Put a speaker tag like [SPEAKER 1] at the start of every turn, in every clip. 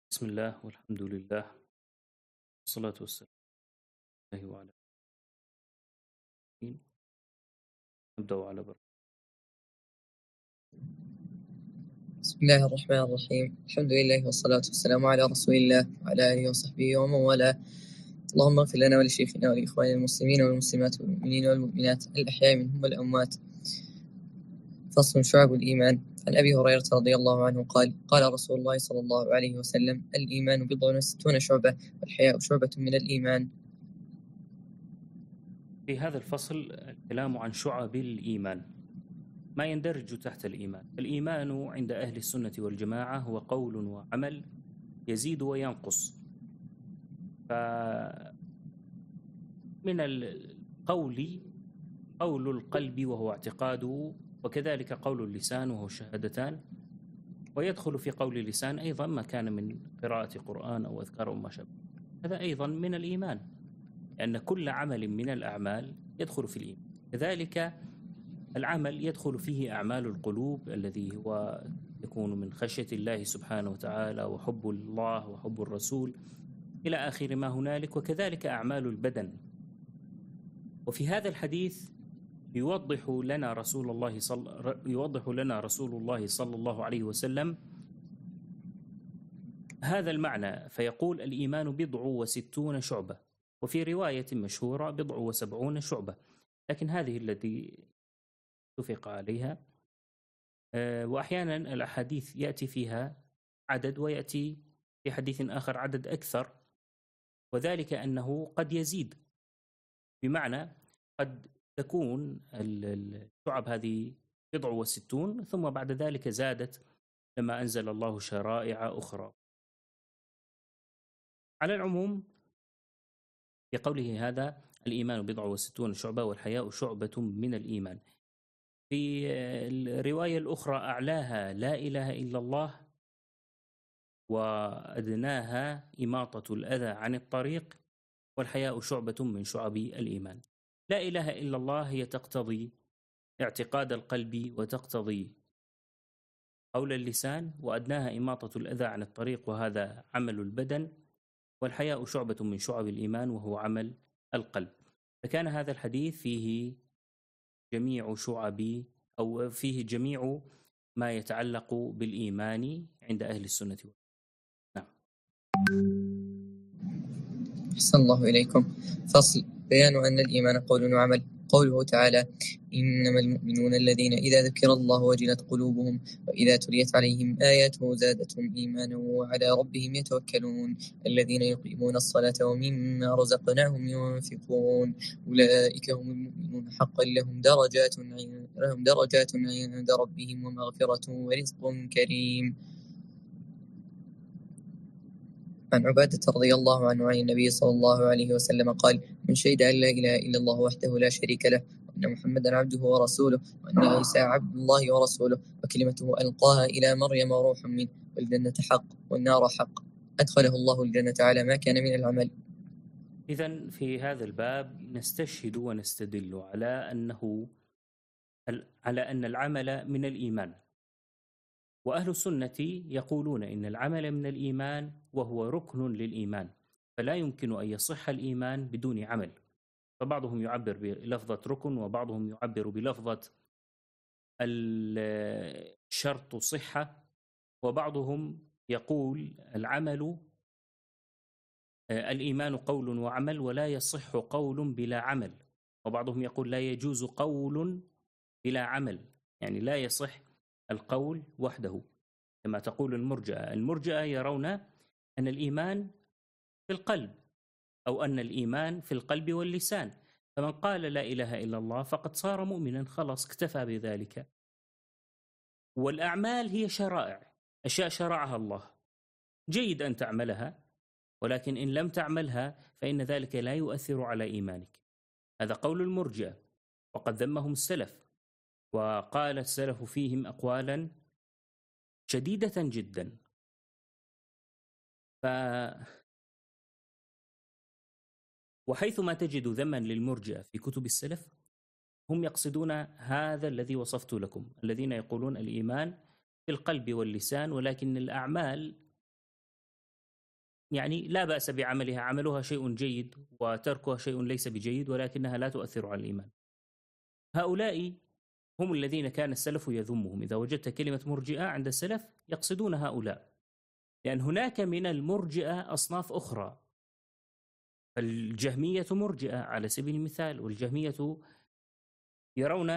[SPEAKER 1] بسم الله والحمد لله والصلاة والسلام عليه وعلى آله. نبدأ على بركة.
[SPEAKER 2] بسم الله الرحمن الرحيم. الحمد لله والصلاة والسلام على رسول الله وعلى آله وصحبه ومن والاه. اللهم اغفر لنا ولشيخنا ولإخواننا المسلمين والمسلمات والمؤمنين والمؤمنات الأحياء منهم والأموات. فصل شعب الإيمان. عن أبي هريرة رضي الله عنه قال: قال رسول الله صلى الله عليه وسلم: الإيمان 60 شعبة والحياء شعبة من الإيمان.
[SPEAKER 1] في هذا الفصل الكلام عن شعب الإيمان، ما يندرج تحت الإيمان. الإيمان عند أهل السنة والجماعة هو قول وعمل يزيد وينقص. فمن القول قول القلب وهو اعتقاده، وكذلك قول اللسان وهو الشهادتان، ويدخل في قول اللسان أيضا ما كان من قراءة قرآن أو أذكار أو ما شابه. هذا أيضا من الإيمان، لأن كل عمل من الأعمال يدخل في الإيمان. كذلك العمل يدخل فيه أعمال القلوب الذي هو يكون من خشية الله سبحانه وتعالى وحب الله وحب الرسول إلى آخر ما هنالك، وكذلك أعمال البدن. وفي هذا الحديث يوضح لنا رسول الله صلى الله عليه وسلم هذا المعنى، فيقول: الإيمان 60 شعبة، وفي رواية مشهورة 70 شعبة، لكن هذه التي اتفق عليها. وأحيانا الأحاديث يأتي فيها عدد ويأتي في حديث آخر عدد أكثر، وذلك أنه قد يزيد، بمعنى قد تكون الشعب هذه 60 ثم بعد ذلك زادت لما أنزل الله شرائع أخرى. على العموم في قوله هذا: الإيمان 60 شعبة والحياء شعبة من الإيمان. في الرواية الأخرى أعلاها لا إله إلا الله، وأدناها إماطة الأذى عن الطريق، والحياء شعبة من شعب الإيمان. لا إله إلا الله هي تقتضي اعتقاد القلب وتقتضي قول اللسان، وأدناها إماطة الأذى عن الطريق وهذا عمل البدن، والحياء شعبة من شعب الإيمان وهو عمل القلب. فكان هذا الحديث فيه جميع شعب، أو فيه جميع ما يتعلق بالإيمان عند أهل السنة والجماعة. نعم.
[SPEAKER 2] أحسن الله إليكم. فصل بيان أن الإيمان قول وعمل. قوله تعالى: إنما المؤمنون الذين إذا ذكر الله وجلت قلوبهم وإذا تليت عليهم آياته زادتهم إيمانا وعلى ربهم يتوكلون الذين يقيمون الصلاة ومما رزقناهم ينفقون أولئك هم المؤمنون حقا لهم درجات عند ربهم ومغفرة ورزق كريم. عن عبادة رضي الله عنه عن النبي صلى الله عليه وسلم قال: من شهد أن لا إله إلا الله وحده لا شريك له وأن محمدا عبده ورسوله وأن عيسى عبد الله ورسوله وكلمته ألقاها إلى مريم وروح منه والجنة حق والنار حق أدخله الله الجنة على ما كان من العمل.
[SPEAKER 1] إذن في هذا الباب نستشهد ونستدل على أن العمل من الإيمان. وأهل السنة يقولون إن العمل من الإيمان وهو ركن للإيمان، فلا يمكن أن يصح الإيمان بدون عمل. فبعضهم يعبر بلفظة ركن، وبعضهم يعبر بلفظة الشرط صحة، وبعضهم يقول الإيمان قول وعمل ولا يصح قول بلا عمل، وبعضهم يقول لا يجوز قول بلا عمل، يعني لا يصح القول وحده كما تقول المرجئة. المرجئة يرون أن الإيمان في القلب، أو أن الإيمان في القلب واللسان، فمن قال لا إله إلا الله فقد صار مؤمنا، خلاص اكتفى بذلك. والأعمال هي شرائع، أشياء شرعها الله، جيد أن تعملها، ولكن إن لم تعملها فإن ذلك لا يؤثر على إيمانك. هذا قول المرجئة، وقد ذمهم السلف، وقال السلف فيهم أقوالا شديدة جدا. وحيثما تجد ذما للمرجئة في كتب السلف هم يقصدون هذا الذي وصفت لكم، الذين يقولون الإيمان في القلب واللسان، ولكن الأعمال يعني لا بأس بعملها، عملها شيء جيد وتركها شيء ليس بجيد، ولكنها لا تؤثر على الإيمان. هؤلاء هم الذين كان السلف يذمهم. إذا وجدت كلمة مرجئة عند السلف يقصدون هؤلاء، لأن هناك من المرجئة أصناف أخرى. الجهمية مرجئة على سبيل المثال، والجهمية يرون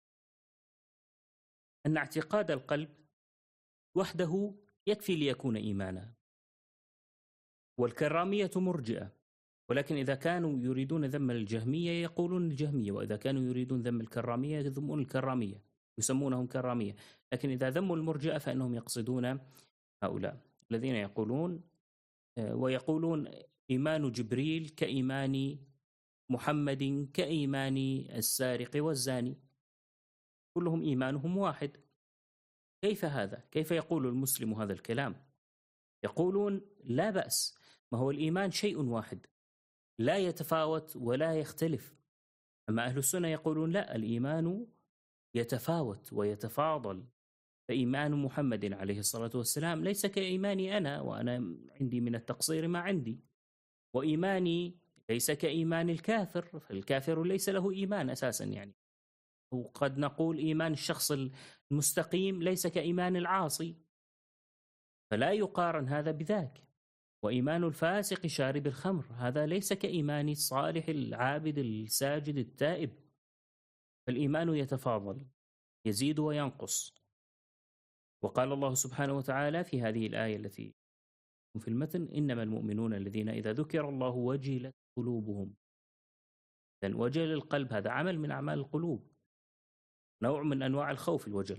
[SPEAKER 1] أن اعتقاد القلب وحده يكفي ليكون إيمانا. والكرامية مرجئة، ولكن إذا كانوا يريدون ذم الجهمية يقولون الجهمية، وإذا كانوا يريدون ذم الكرامية يذمون الكرامية، يسمونهم كرامية. لكن إذا ذموا المرجئة فإنهم يقصدون هؤلاء الذين يقولون ويقولون إيمان جبريل كإيمان محمد كإيمان السارق والزاني، كلهم إيمانهم واحد. كيف هذا؟ كيف يقول المسلم هذا الكلام؟ يقولون لا بأس، ما هو الإيمان شيء واحد لا يتفاوت ولا يختلف. أما أهل السنة يقولون لا، الإيمان يتفاوت ويتفاضل، فإيمان محمد عليه الصلاة والسلام ليس كإيماني أنا، وأنا عندي من التقصير ما عندي، وإيماني ليس كإيمان الكافر، فالكافر ليس له إيمان أساسا يعني. وقد نقول إيمان الشخص المستقيم ليس كإيمان العاصي، فلا يقارن هذا بذاك. وإيمان الفاسق شارب الخمر هذا ليس كإيمان الصالح العابد الساجد التائب. فالإيمان يتفاضل، يزيد وينقص. وقال الله سبحانه وتعالى في هذه الآية التي في المتن: إنما المؤمنون الذين إذا ذكر الله وجلت قلوبهم. لأن وجل القلب هذا عمل من أعمال القلوب، نوع من أنواع الخوف الوجل.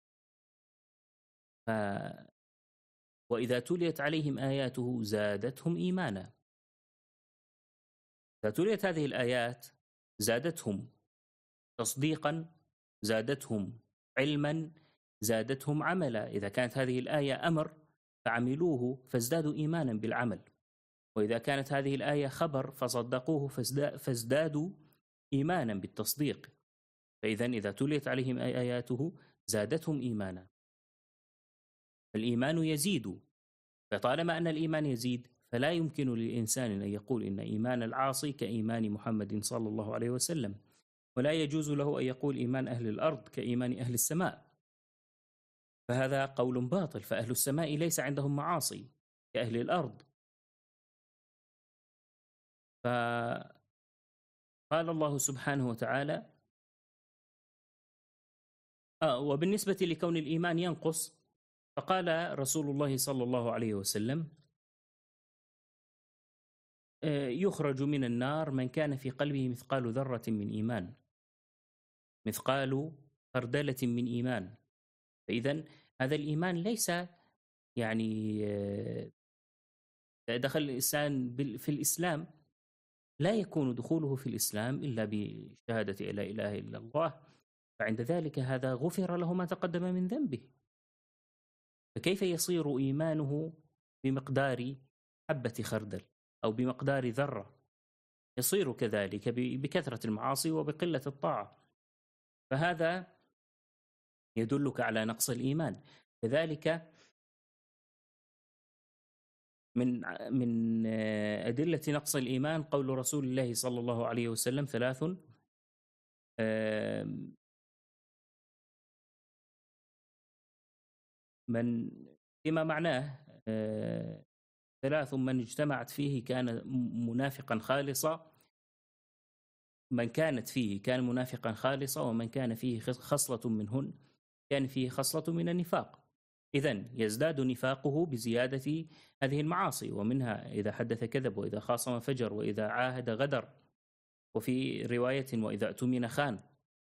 [SPEAKER 1] وإذا تليت عليهم آياته زادتهم إيمانا. إذا تليت هذه الآيات زادتهم تصديقا، زادتهم علما، زادتهم عملا. إذا كانت هذه الآية أمر فعملوه فازدادوا إيمانا بالعمل، وإذا كانت هذه الآية خبر فصدقوه فازدادوا إيمانا بالتصديق. فإذا إذا تليت عليهم آياته زادتهم إيمانا. الإيمان يزيد، فطالما أن الإيمان يزيد فلا يمكن للإنسان أن يقول إن إيمان العاصي كإيمان محمد صلى الله عليه وسلم، ولا يجوز له أن يقول إيمان أهل الأرض كإيمان أهل السماء، فهذا قول باطل. فأهل السماء ليس عندهم معاصي كأهل الأرض. فقال الله سبحانه وتعالى وبالنسبة لكون الإيمان ينقص، فقال رسول الله صلى الله عليه وسلم: يخرج من النار من كان في قلبه مثقال ذرة من إيمان، مثقال خردلة من إيمان. فإذا هذا الإيمان ليس يعني دخل الإنسان في الإسلام لا يكون دخوله في الإسلام إلا بشهادة لا إله إلا الله، فعند ذلك هذا غفر له ما تقدم من ذنبه. فكيف يصير إيمانه بمقدار حبة خردل أو بمقدار ذرة؟ يصير كذلك بكثرة المعاصي وبقلة الطاعة، فهذا يدلك على نقص الإيمان. كذلك من أدلة نقص الإيمان قول رسول الله صلى الله عليه وسلم: ثلاث من فيما معناه ثلاث من اجتمعت فيه كان منافقا خالصا، من كانت فيه كان منافقا خالصا، ومن كان فيه خصلة منهن كان فيه خصلة من النفاق. إذن يزداد نفاقه بزيادة هذه المعاصي، ومنها إذا حدث كذب، وإذا خاصم فجر، وإذا عاهد غدر، وفي رواية وإذا اؤتمن خان.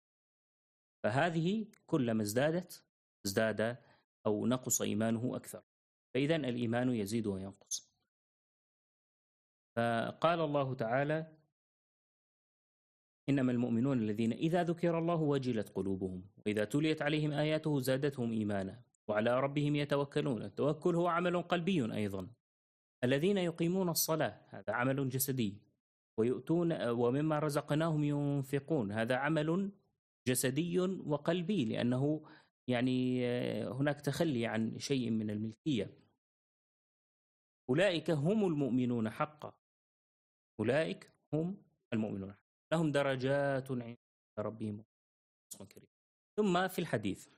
[SPEAKER 1] فهذه كلما ازداد أو نقص إيمانه أكثر. فإذن الإيمان يزيد وينقص. فقال الله تعالى: إنما المؤمنون الذين إذا ذكر الله وجلت قلوبهم وإذا تليت عليهم آياته زادتهم إيمانا وعلى ربهم يتوكلون. التوكل هو عمل قلبي أيضا. الذين يقيمون الصلاة هذا عمل جسدي، ويؤتون ومما رزقناهم ينفقون هذا عمل جسدي وقلبي، لأنه يعني هناك تخلي عن شيء من الملكية. أولئك هم المؤمنون حقا، أولئك هم المؤمنون حقا لهم درجات عند ربهم كريم. ثم في الحديث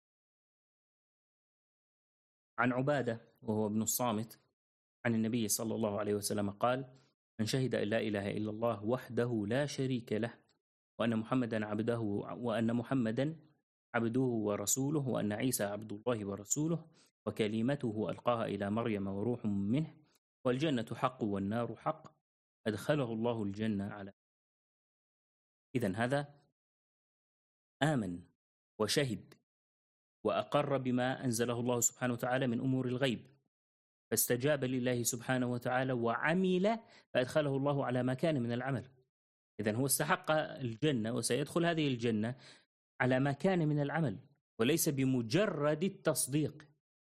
[SPEAKER 1] عن عبادة وهو ابن الصامت عن النبي صلى الله عليه وسلم قال: من شهد أن لا إله إلا الله وحده لا شريك له وأن محمدا عبده ورسوله وأن عيسى عبد الله ورسوله وكلمته ألقاها إلى مريم وروح منه والجنة حق والنار حق أدخله الله الجنة على. إذن هذا آمن وشهد وأقر بما أنزله الله سبحانه وتعالى من أمور الغيب، فاستجاب لله سبحانه وتعالى وعمل فأدخله الله على ما كان من العمل. إذن هو استحق الجنة وسيدخل هذه الجنة على ما كان من العمل وليس بمجرد التصديق.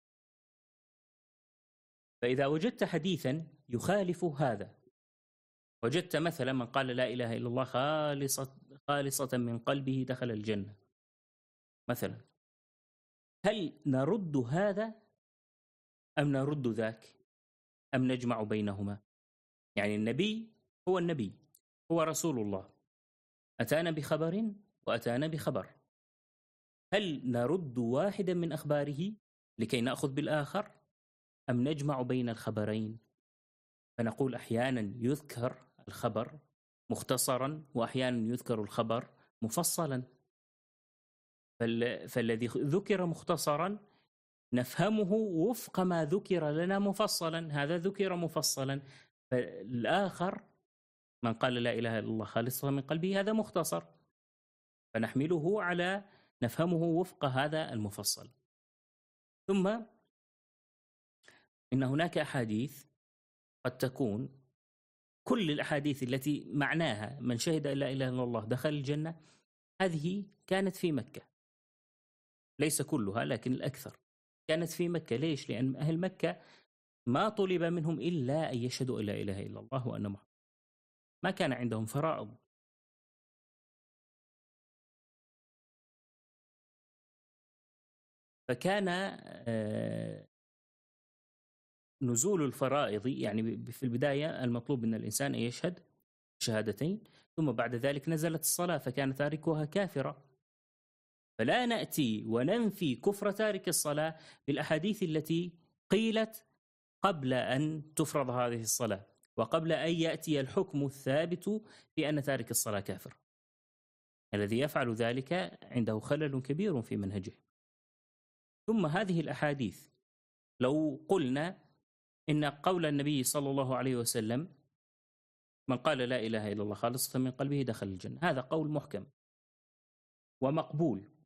[SPEAKER 1] فإذا وجدت حديثا يخالف هذا، وجدت مثلا من قال لا إله إلا الله خالصة من قلبه دخل الجنة مثلا، هل نرد هذا أم نرد ذاك أم نجمع بينهما؟ يعني النبي هو النبي، هو رسول الله، أتانا بخبر وأتانا بخبر، هل نرد واحدا من أخباره لكي نأخذ بالآخر أم نجمع بين الخبرين؟ فنقول أحيانا يذكر الخبر مختصرا وأحيانا يذكر الخبر مفصلا. فالذي ذكر مختصرا نفهمه وفق ما ذكر لنا مفصلا، هذا ذكر مفصلا. فالآخر من قال لا إله إلا الله خالصة من قلبه هذا مختصر، فنحمله على نفهمه وفق هذا المفصل. ثم إن هناك أحاديث قد تكون كل الأحاديث التي معناها من شهد أن لا إله إلا الله دخل الجنة، هذه كانت في مكة، ليس كلها لكن الأكثر كانت في مكة. ليش؟ لأن أهل مكة ما طلب منهم إلا أن يشهدوا أن لا إله إلا الله وأن محمد، ما كان عندهم فرائض. فكان نزول الفرائض يعني في البداية المطلوب من الإنسان أن يشهد شهادتين، ثم بعد ذلك نزلت الصلاة فكان تاركها كافرا. فلا نأتي وننفي كفر تارك الصلاة بالأحاديث التي قيلت قبل أن تفرض هذه الصلاة وقبل أن يأتي الحكم الثابت بأن تارك الصلاة كافر. الذي يفعل ذلك عنده خلل كبير في منهجه. ثم هذه الأحاديث لو قلنا إن قول النبي صلى الله عليه وسلم من قال لا إله إلا الله خالصة من قلبه دخل الجنة، هذا قول محكم ومقبول،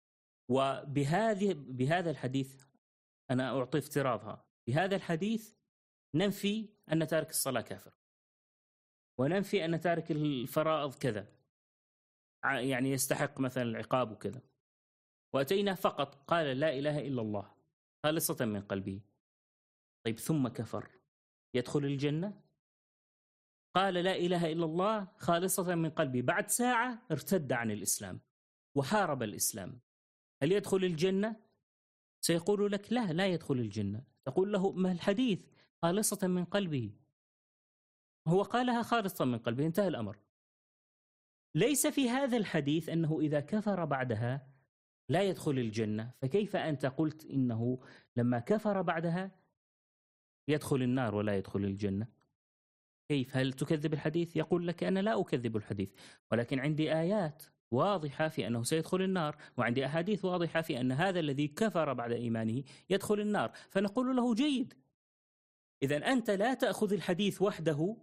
[SPEAKER 1] بهذا الحديث أنا أعطي افتراضها، بهذا الحديث ننفي أن تارك الصلاة كافر وننفي أن تارك الفرائض كذا يعني يستحق مثلا العقاب وكذا، وأتينا فقط قال لا إله إلا الله خالصة من قلبه. طيب ثم كفر يدخل الجنة؟ قال لا إله إلا الله خالصة من قلبي، بعد ساعة ارتد عن الإسلام وحارب الإسلام، هل يدخل الجنة؟ سيقول لك لا يدخل الجنة. تقول له ما الحديث خالصة من قلبه، هو قالها خالصة من قلبه، انتهى الأمر. ليس في هذا الحديث أنه إذا كفر بعدها لا يدخل الجنة، فكيف أنت قلت إنه لما كفر بعدها يدخل النار ولا يدخل الجنة؟ كيف؟ هل تكذب الحديث؟ يقول لك أنا لا أكذب الحديث، ولكن عندي آيات واضحة في أنه سيدخل النار، وعندي أحاديث واضحة في أن هذا الذي كفر بعد إيمانه يدخل النار. فنقول له جيد، إذن أنت لا تأخذ الحديث وحده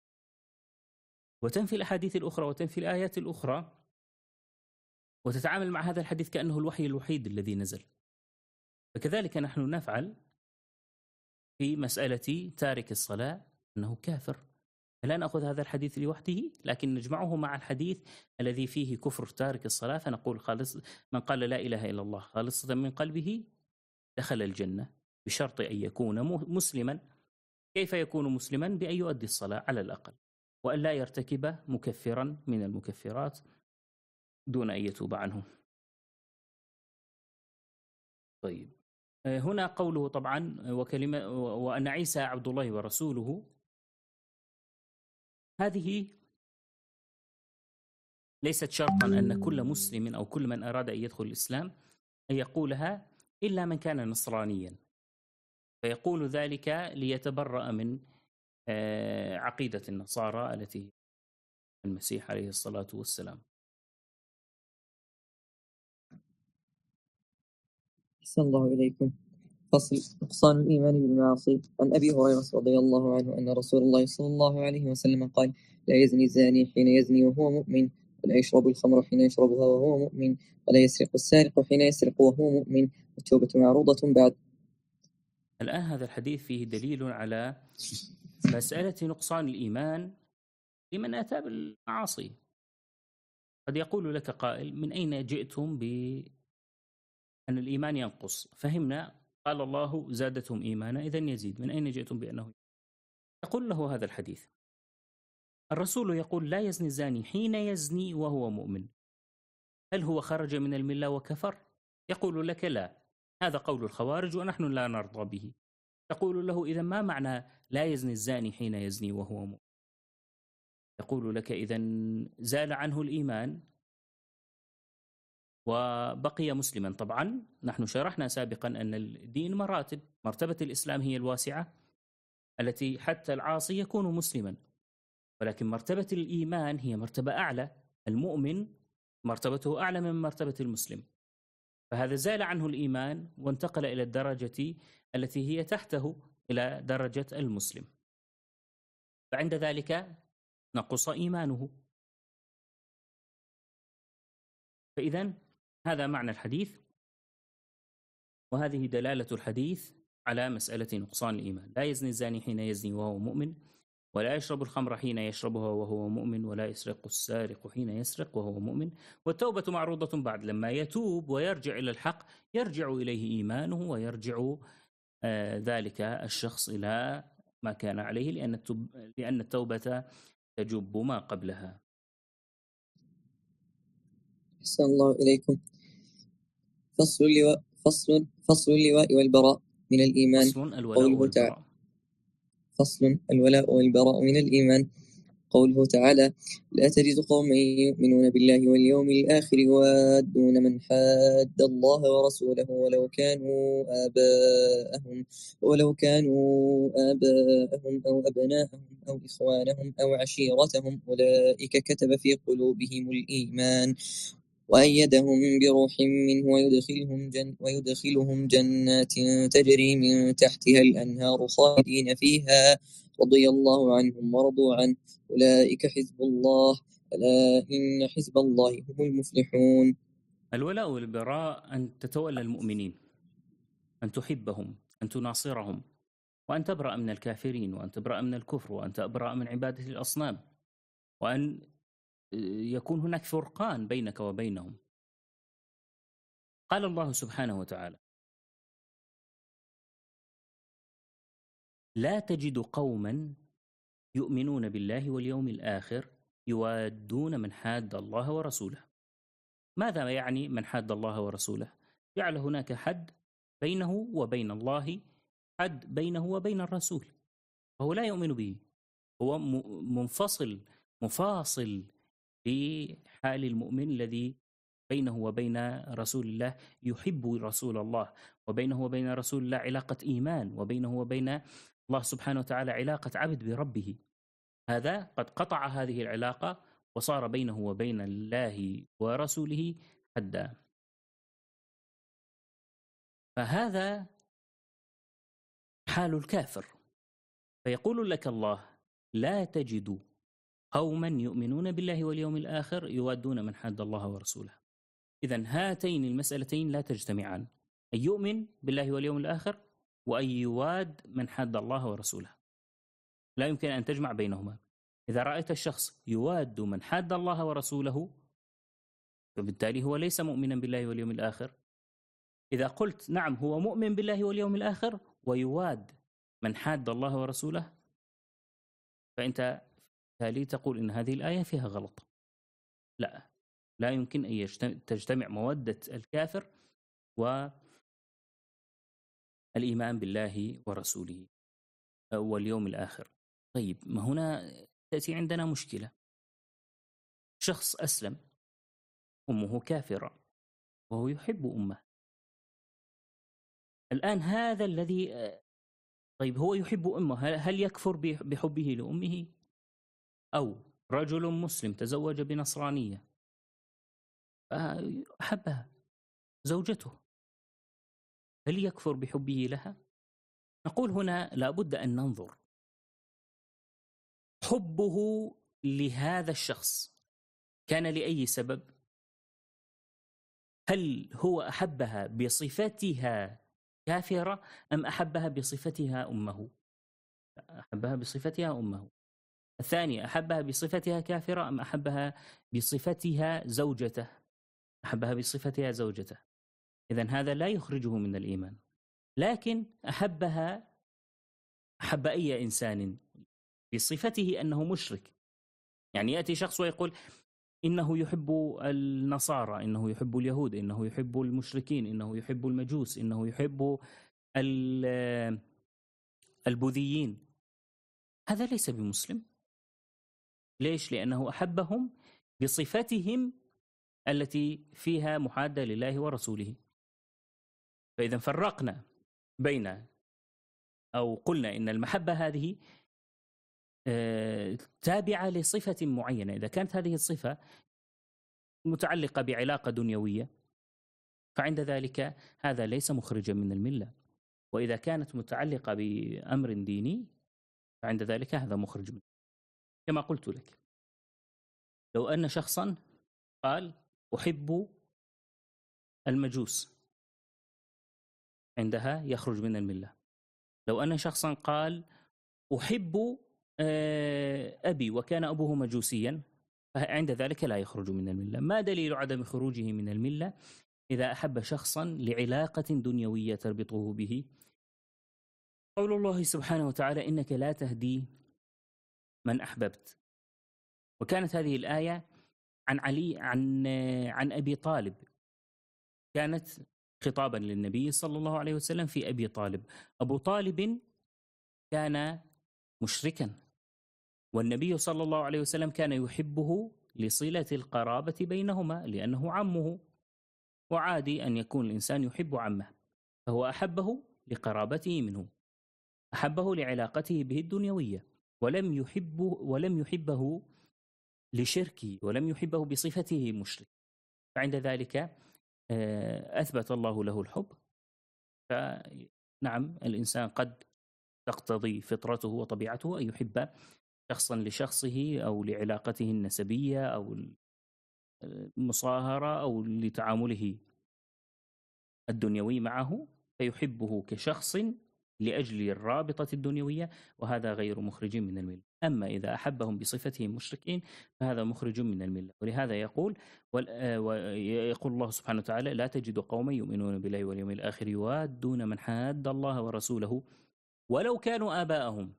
[SPEAKER 1] وتنفي الأحاديث الأخرى وتنفي الآيات الأخرى وتتعامل مع هذا الحديث كأنه الوحي الوحيد الذي نزل. فكذلك نحن نفعل في مسألة تارك الصلاة أنه كافر، فلا نأخذ هذا الحديث لوحده لكن نجمعه مع الحديث الذي فيه كفر تارك الصلاة، فنقول خالص من قال لا إله إلا الله خالصة من قلبه دخل الجنة بشرط أن يكون مسلما. كيف يكون مسلما؟ بأن يؤدي الصلاة على الأقل، وأن لا يرتكب مكفرا من المكفرات دون أن يتوب عنه. طيب هنا قوله طبعا وكلمة وأن عيسى عبد الله ورسوله، هذه ليست شرطا أن كل مسلم أو كل من أراد أن يدخل الإسلام أن يقولها إلا من كان نصرانيا، فيقول ذلك ليتبرأ من عقيدة النصارى التي المسيح عليه الصلاة والسلام.
[SPEAKER 2] أحسن الله إليكم. فصل: نقصان الإيمان بالمعاصي. عن أبي هريرة رضي الله عنه أن رسول الله صلى الله عليه وسلم قال: لا يزني الزاني حين يزني وهو مؤمن، ولا يشرب الخمر حين يشربها وهو مؤمن، ولا يسرق السارق حين يسرق وهو مؤمن، والتوبة معروضة بعد.
[SPEAKER 1] الآن هذا الحديث فيه دليل على مسألة نقصان الإيمان لمن أتى بالمعاصي. قد يقول لك قائل: من أين جئتم بأن الإيمان ينقص؟ فهمنا قال الله زادتهم إيمانا إذن يزيد، من أين جئتم بأنه؟ يقول له هذا الحديث: الرسول يقول: لا يزني الزاني حين يزني وهو مؤمن. هل هو خرج من الملة وكفر؟ يقول لك: لا، هذا قول الخوارج ونحن لا نرضى به. يقول له: إذا ما معنى لا يزني الزاني حين يزني وهو مؤمن؟ يقول لك: إذا زال عنه الإيمان وبقي مسلما. طبعا نحن شرحنا سابقا أن الدين مراتب، مرتبة الإسلام هي الواسعة التي حتى العاصي يكون مسلما، ولكن مرتبة الإيمان هي مرتبة أعلى، المؤمن مرتبته أعلى من مرتبة المسلم، فهذا زال عنه الإيمان وانتقل إلى الدرجة التي هي تحته، إلى درجة المسلم، فعند ذلك نقص إيمانه. فإذن هذا معنى الحديث، وهذه دلالة الحديث على مسألة نقصان الإيمان. لا يزني الزاني حين يزني وهو مؤمن، ولا يشرب الخمر حين يشربها وهو مؤمن، ولا يسرق السارق حين يسرق وهو مؤمن، والتوبة معروضة بعد. لما يتوب ويرجع إلى الحق يرجع إليه إيمانه، ويرجع ذلك الشخص إلى ما كان عليه، لأن التوبة تجب ما قبلها.
[SPEAKER 2] أحسن الله إليكم. فصل اللواء والبراء من الإيمان.
[SPEAKER 1] فصل الولاء والبراء.
[SPEAKER 2] فصل الولاء والبراء من الإيمان. قوله تعالى: لا تجد قوما يؤمنون بالله واليوم الآخر يوادون من حاد الله ورسوله ولو كانوا آباءهم أو أبناءهم أو إخوانهم أو عشيرتهم، أولئك كتب في قلوبهم الإيمان وأيدهم بروح منه ويدخلهم جنات تجري من تحتها الأنهار خالدين فيها رضي الله عنهم ورضوا عنه، أولئك حزب الله، ألا إن حزب الله هم المفلحون.
[SPEAKER 1] الولاء والبراء أن تتولى المؤمنين، أن تحبهم، أن تناصرهم، وأن تبرأ من الكافرين، وأن تبرأ من الكفر، وأن تبرأ من عبادة الأصنام، وأن يكون هناك فرقان بينك وبينهم. قال الله سبحانه وتعالى: لا تجد قوما يؤمنون بالله واليوم الآخر يوادون من حاد الله ورسوله. ماذا يعني من حاد الله ورسوله؟ جعل هناك حد بينه وبين الله، حد بينه وبين الرسول، فهو لا يؤمن به، هو مفاصل لحال المؤمن الذي بينه وبين رسول الله، يحب رسول الله، وبينه وبين رسول الله علاقة إيمان، وبينه وبين الله سبحانه وتعالى علاقة عبد بربه. هذا قد قطع هذه العلاقة وصار بينه وبين الله ورسوله حدا. فهذا حال الكافر. فيقول لك الله: لا تجد قوما يؤمنون بالله واليوم الآخر يوادون من حاد الله ورسوله. إذن هاتين المسألتين لا تجتمعان، أن يؤمن بالله واليوم الآخر وأن يواد من حاد الله ورسوله، لا يمكن أن تجمع بينهما. إذا رأيت الشخص يواد من حاد الله ورسوله فبالتالي هو ليس مؤمنا بالله واليوم الآخر. إذا قلت نعم هو مؤمن بالله واليوم الآخر ويواد من حاد الله ورسوله، فأنت بالتالي تقول إن هذه الآية فيها غلط. لا يمكن أن تجتمع مودة الكافر الإيمان بالله ورسوله واليوم الآخر. طيب، ما هنا تأتي عندنا مشكلة. شخص أسلم، أمه كافرة وهو يحب أمه. الآن هذا الذي طيب هو يحب أمه، هل يكفر بحبه لأمه؟ أو رجل مسلم تزوج بنصرانية أحبها زوجته، هل يكفر بحبه لها؟ نقول هنا لابد أن ننظر حبه لهذا الشخص كان لأي سبب؟ هل هو أحبها بصفتها كافرة أم أحبها بصفتها أمه؟ أحبها بصفتها أمه. الثانية، أحبها بصفتها كافرة أم أحبها بصفتها زوجته؟ أحبها بصفتها زوجته. إذن هذا لا يخرجه من الإيمان. لكن أحب أي إنسان بصفته أنه مشرك. يعني يأتي شخص ويقول إنه يحب النصارى، إنه يحب اليهود، إنه يحب المشركين، إنه يحب المجوس، إنه يحب البوذيين. هذا ليس بمسلم. ليش؟ لأنه أحبهم بصفتهم التي فيها محادة لله ورسوله. فإذا فرقنا بين أو قلنا إن المحبة هذه تابعة لصفة معينة، إذا كانت هذه الصفة متعلقة بعلاقة دنيوية فعند ذلك هذا ليس مخرجا من الملة. وإذا كانت متعلقة بأمر ديني فعند ذلك هذا مخرج منه. كما قلت لك، لو أن شخصا قال أحب المجوس، عندها يخرج من الملة. لو أن شخصا قال أحب أبي وكان أبوه مجوسيا فعند ذلك لا يخرج من الملة. ما دليل عدم خروجه من الملة؟ إذا أحب شخصا لعلاقة دنيوية تربطه به. قول الله سبحانه وتعالى إنك لا تهدي من أحببت. وكانت هذه الآية عن علي عن أبي طالب، كانت خطابا للنبي صلى الله عليه وسلم في أبي طالب. أبو طالب كان مشركا، والنبي صلى الله عليه وسلم كان يحبه لصلة القرابة بينهما لأنه عمه، وعادي أن يكون الإنسان يحب عمه، فهو أحبه لقرابته منه، أحبه لعلاقته به الدنيوية، ولم يحبه لشركه، ولم يحبه بصفته مشرك. فعند ذلك أثبت الله له الحب. فنعم، الإنسان قد تقتضي فطرته وطبيعته أن يحب شخصا لشخصه أو لعلاقته النسبية أو المصاهرة أو لتعامله الدنيوي معه، فيحبه كشخص لأجل الرابطة الدنيوية، وهذا غير مخرج من الملة. أما إذا أحبهم بصفتهم مشركين فهذا مخرج من الملة. ولهذا يقول الله سبحانه وتعالى لا تجد قوما يؤمنون بالله واليوم الآخر يوادون من حاد الله ورسوله ولو كانوا آباءهم.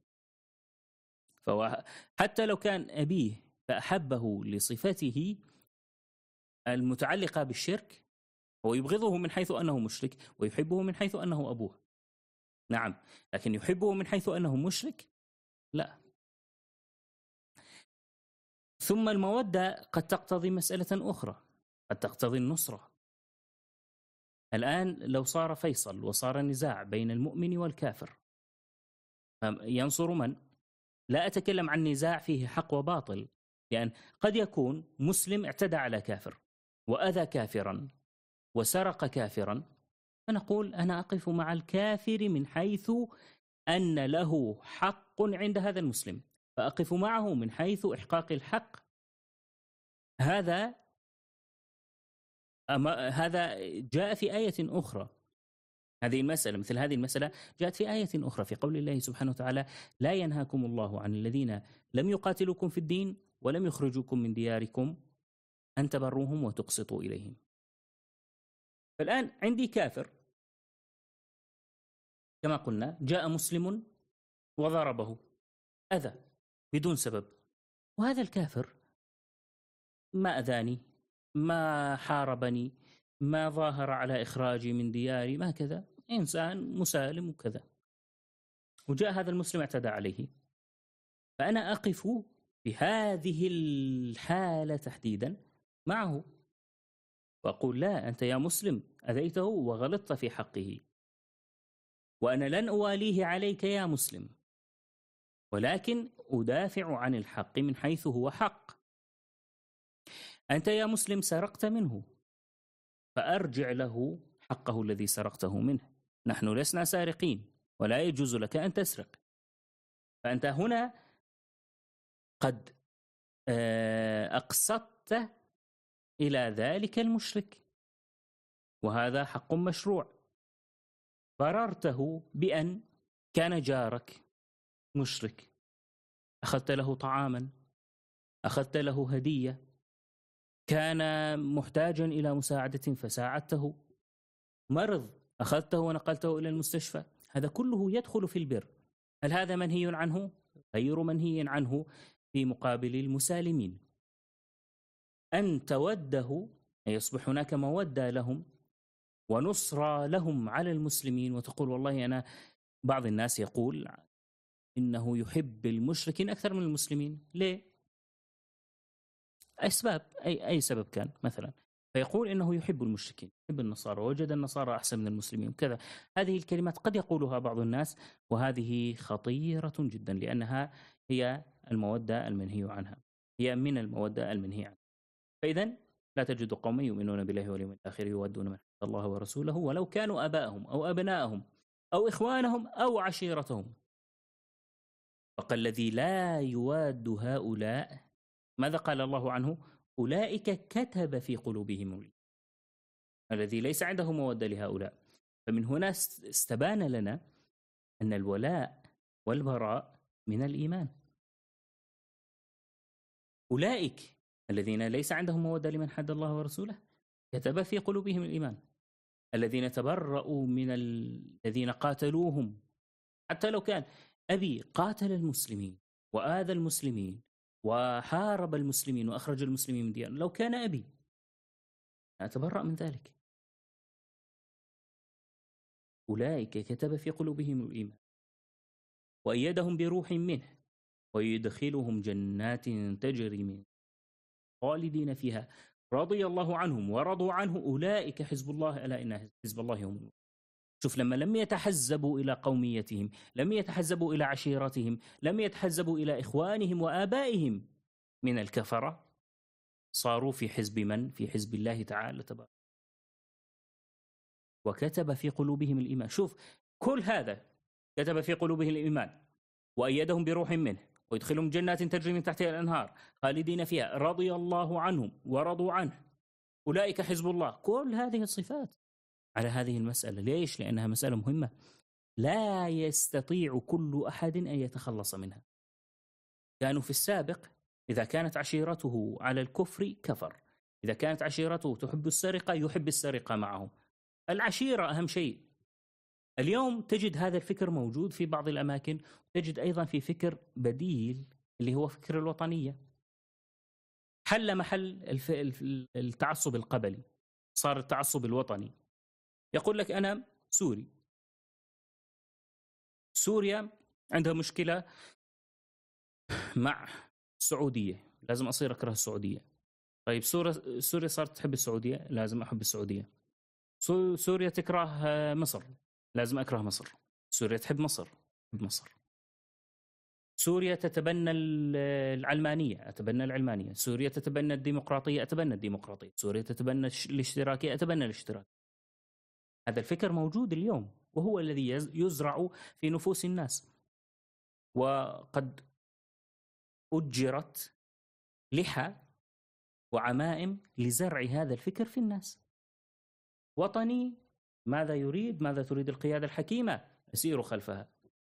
[SPEAKER 1] حتى لو كان أبيه فأحبه لصفته المتعلقة بالشرك، هو يبغضه من حيث أنه مشرك ويحبه من حيث أنه أبوه. نعم، لكن يحبه من حيث أنه مشرك لا. ثم المودة قد تقتضي مسألة أخرى، قد تقتضي النصرة. الآن لو صار فيصل وصار نزاع بين المؤمن والكافر، ينصر من؟ لا أتكلم عن نزاع فيه حق وباطل، لأن قد يكون مسلم اعتدى على كافر وأذى كافرا وسرق كافرا، فنقول أنا أقف مع الكافر من حيث أن له حق عند هذا المسلم، فأقف معه من حيث إحقاق الحق. هذا جاء في آية أخرى. مثل هذه المسألة جاءت في آية أخرى في قول الله سبحانه وتعالى لا ينهاكم الله عن الذين لم يقاتلوكم في الدين ولم يخرجوكم من دياركم أن تبروهم وتقسطوا إليهم. فالآن عندي كافر كما قلنا، جاء مسلم وضربه أذى بدون سبب، وهذا الكافر ما أذاني، ما حاربني، ما ظاهر على إخراجي من دياري، ما كذا، إنسان مسالم وكذا، وجاء هذا المسلم اعتدى عليه، فأنا أقف في هذه الحالة تحديدا معه وأقول لا، أنت يا مسلم أذيته وغلطت في حقه، وأنا لن أواليه عليك يا مسلم، ولكن أدافع عن الحق من حيث هو حق. أنت يا مسلم سرقت منه، فأرجع له حقه الذي سرقته منه. نحن لسنا سارقين ولا يجوز لك أن تسرق، فأنت هنا قد أقصدت إلى ذلك المشرك، وهذا حق مشروع. بررته بأن كان جارك مشرك، أخذت له طعاما، أخذت له هدية، كان محتاجا إلى مساعدة فساعدته، مرض أخذته ونقلته إلى المستشفى، هذا كله يدخل في البر. هل هذا منهي عنه؟ غير منهي عنه في مقابل المسالمين. أن توده، يصبح هناك مودة لهم ونصرى لهم على المسلمين، وتقول والله أنا، بعض الناس يقول إنه يحب المشركين أكثر من المسلمين. ليه؟ أسباب، أي سبب كان مثلا، فيقول إنه يحب المشركين، يحب النصارى، وجد النصارى أحسن من المسلمين كذا. هذه الكلمات قد يقولها بعض الناس، وهذه خطيرة جدا، لأنها هي المودة المنهي عنها، هي من المودة المنهي عنها. فإذن لا تجد قوما يؤمنون بالله واليوم الآخر يودون من حد الله ورسوله ولو كانوا آباءهم أو أبناءهم أو إخوانهم أو عشيرتهم. فقال الذي لا يواد هؤلاء، ماذا قال الله عنه؟ أولئك كتب في قلوبهم الإيمان، الذي ليس عنده مودة لهؤلاء. فمن هنا استبان لنا أن الولاء والبراء من الإيمان. أولئك الذين ليس عندهم مودة لمن حد الله ورسوله كتب في قلوبهم الإيمان، الذين تبرؤوا من الذين قاتلوهم، حتى لو كان أبي قاتل المسلمين وآذى المسلمين وحارب المسلمين وأخرج المسلمين من ديارهم، لو كان أبي أتبرأ من ذلك. أولئك كتب في قلوبهم الإيمان وأيدهم بروح منه ويدخلهم جنات تجري من خالدين فيها رضي الله عنهم ورضوا عنه أولئك حزب الله ألا إن حزب الله هم المفلحون. شوف، لما لم يتحزبوا إلى قوميتهم، لم يتحزبوا إلى عشيرتهم، لم يتحزبوا إلى إخوانهم وآبائهم من الكفرة، صاروا في حزب من؟ في حزب الله تعالى تبارك وكتب في قلوبهم الإيمان. شوف، كل هذا كتب في قلوبهم الإيمان وأيدهم بروح منه ويدخلهم جنات تجري من تحتها الأنهار خالدين فيها رضي الله عنهم ورضوا عنه أولئك حزب الله. كل هذه الصفات على هذه المسألة. ليش؟ لأنها مسألة مهمة، لا يستطيع كل أحد أن يتخلص منها. كانوا في السابق إذا كانت عشيرته على الكفر كفر، إذا كانت عشيرته تحب السرقة يحب السرقة معهم. العشيرة أهم شيء. اليوم تجد هذا الفكر موجود في بعض الأماكن، تجد أيضا في فكر بديل اللي هو فكر الوطنية، حل محل التعصب القبلي، صار التعصب الوطني. يقول لك أنا سوري، سوريا عندها مشكلة مع السعودية، لازم أصير أكره السعودية. طيب سوريا صارت تحب السعودية، لازم أحب السعودية. سوريا تكره مصر، لازم أكره مصر. سوريا تحب مصر، أحب مصر. سوريا تتبنى العلمانية، أتبنى العلمانية. سوريا تتبنى الديمقراطية، أتبنى الديمقراطية. سوريا تتبنى الاشتراكية، أتبنى الاشتراك. هذا الفكر موجود اليوم، وهو الذي يزرع في نفوس الناس، وقد أجرت لحى وعمائم لزرع هذا الفكر في الناس. وطني، ماذا يريد؟ ماذا تريد القيادة الحكيمة؟ أسير خلفها.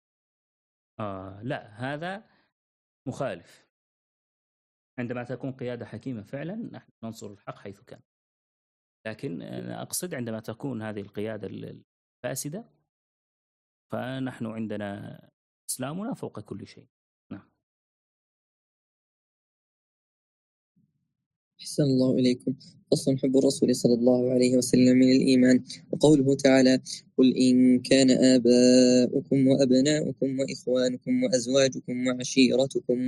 [SPEAKER 1] لا، هذا مخالف. عندما تكون قيادة حكيمة فعلا نحن ننصر الحق حيث كان، لكن أنا أقصد عندما تكون هذه القيادة الفاسدة فنحن عندنا إسلامنا فوق كل شيء. نعم.
[SPEAKER 2] أحسن الله إليكم. فصل حب الرسول صلى الله عليه وسلم من الإيمان. وقوله تعالى: قل إن كان آباؤكم وأبناؤكم وإخوانكم وأزواجكم وعشيرتكم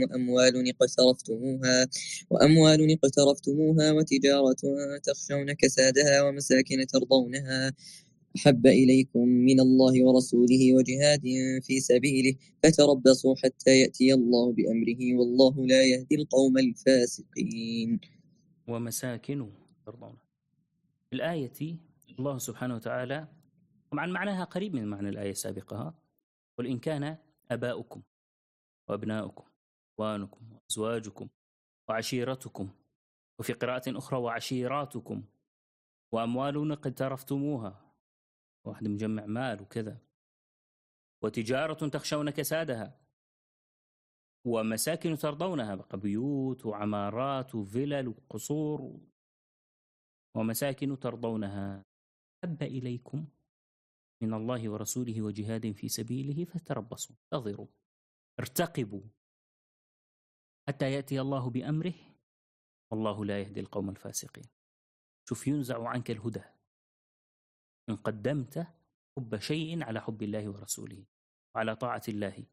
[SPEAKER 2] وأموال اقترفتموها وتجارة تخشون كسادها ومساكن ترضونها أحب إليكم من الله ورسوله وجهاد في سبيله فتربصوا حتى يأتي الله بأمره والله لا يهدي القوم الفاسقين.
[SPEAKER 1] ومساكن ترضون. الآية الله سبحانه وتعالى طبعا معناها قريب من معنى الآية السابقة. قل إن كان آباؤكم وأبناؤكم وإخوانكم وأزواجكم وعشيرتكم، وفي قراءة أخرى وعشيراتكم، وأموال اقترفتموها، واحد مجمع مال وكذا، وتجارة تخشون كسادها، ومساكن ترضونها، بقى بيوت وعمارات وفلل وقصور، ومساكن ترضونها أحب إليكم من الله ورسوله وجهاد في سبيله فتربصوا، انتظروا، ارتقبوا حتى يأتي الله بأمره والله لا يهدي القوم الفاسقين. شوف، ينزع عنك الهدى إن قدمت حب شيء على حب الله ورسوله وعلى طاعة الله.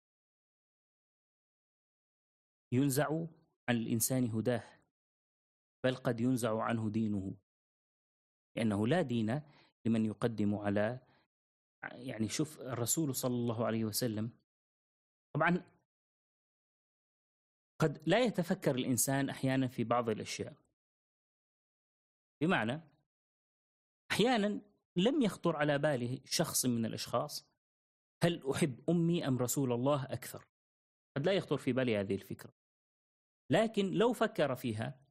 [SPEAKER 1] ينزع عن الإنسان هداه، بل قد ينزع عنه دينه، لأنه لا دين لمن يقدم على، يعني شوف الرسول صلى الله عليه وسلم، طبعا قد لا يتفكر الإنسان أحيانا في بعض الأشياء، بمعنى أحيانا لم يخطر على باله شخص من الأشخاص هل أحب أمي أم رسول الله أكثر، قد لا يخطر في بالي هذه الفكرة، لكن لو فكر فيها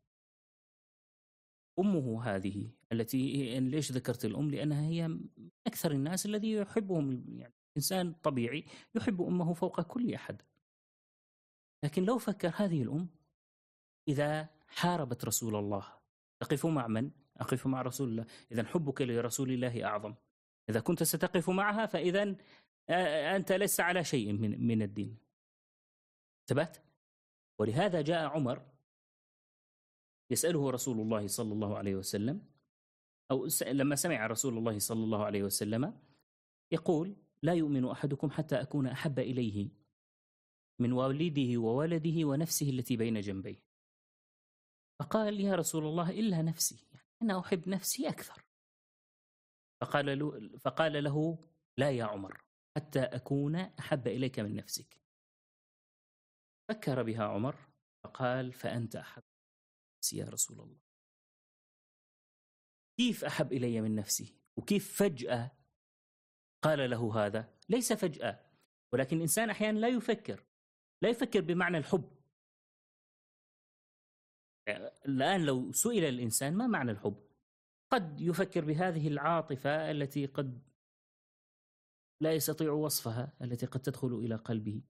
[SPEAKER 1] أمه هذه التي، ليش ذكرت الأم؟ لأنها هي أكثر الناس الذي يحبهم، يعني إنسان طبيعي يحب أمه فوق كل أحد. لكن لو فكر هذه الأم إذا حاربت رسول الله تقف مع من؟ أقف مع رسول الله، إذن حبك لرسول الله أعظم. إذا كنت ستقف معها فإذن أنت لست على شيء من الدين. ثبت؟ ولهذا جاء عمر يسأله رسول الله صلى الله عليه وسلم، أو لما سمع رسول الله صلى الله عليه وسلم يقول: لا يؤمن أحدكم حتى أكون أحب إليه من والده وولده ونفسه التي بين جنبيه. فقال: يا رسول الله إلا نفسي، يعني أنا أحب نفسي أكثر. فقال له: لا يا عمر، حتى أكون أحب إليك من نفسك. فكر بها عمر فقال: فأنت أحب نفسي يا رسول الله. كيف أحب إلي من نفسي؟ وكيف فجأة قال له هذا؟ ليس فجأة، ولكن الإنسان أحيانا لا يفكر بمعنى الحب. الآن لو سئل الإنسان ما معنى الحب، قد يفكر بهذه العاطفة التي قد لا يستطيع وصفها، التي قد تدخل إلى قلبه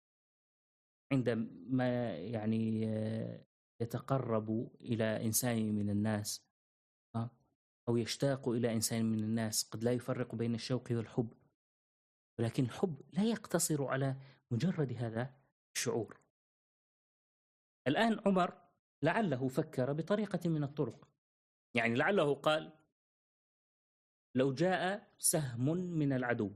[SPEAKER 1] عندما يعني يتقرب إلى إنسان من الناس، أو يشتاق إلى إنسان من الناس، قد لا يفرق بين الشوق والحب. ولكن الحب لا يقتصر على مجرد هذا الشعور. الآن عمر لعله فكر بطريقة من الطرق، يعني لعله قال: لو جاء سهم من العدو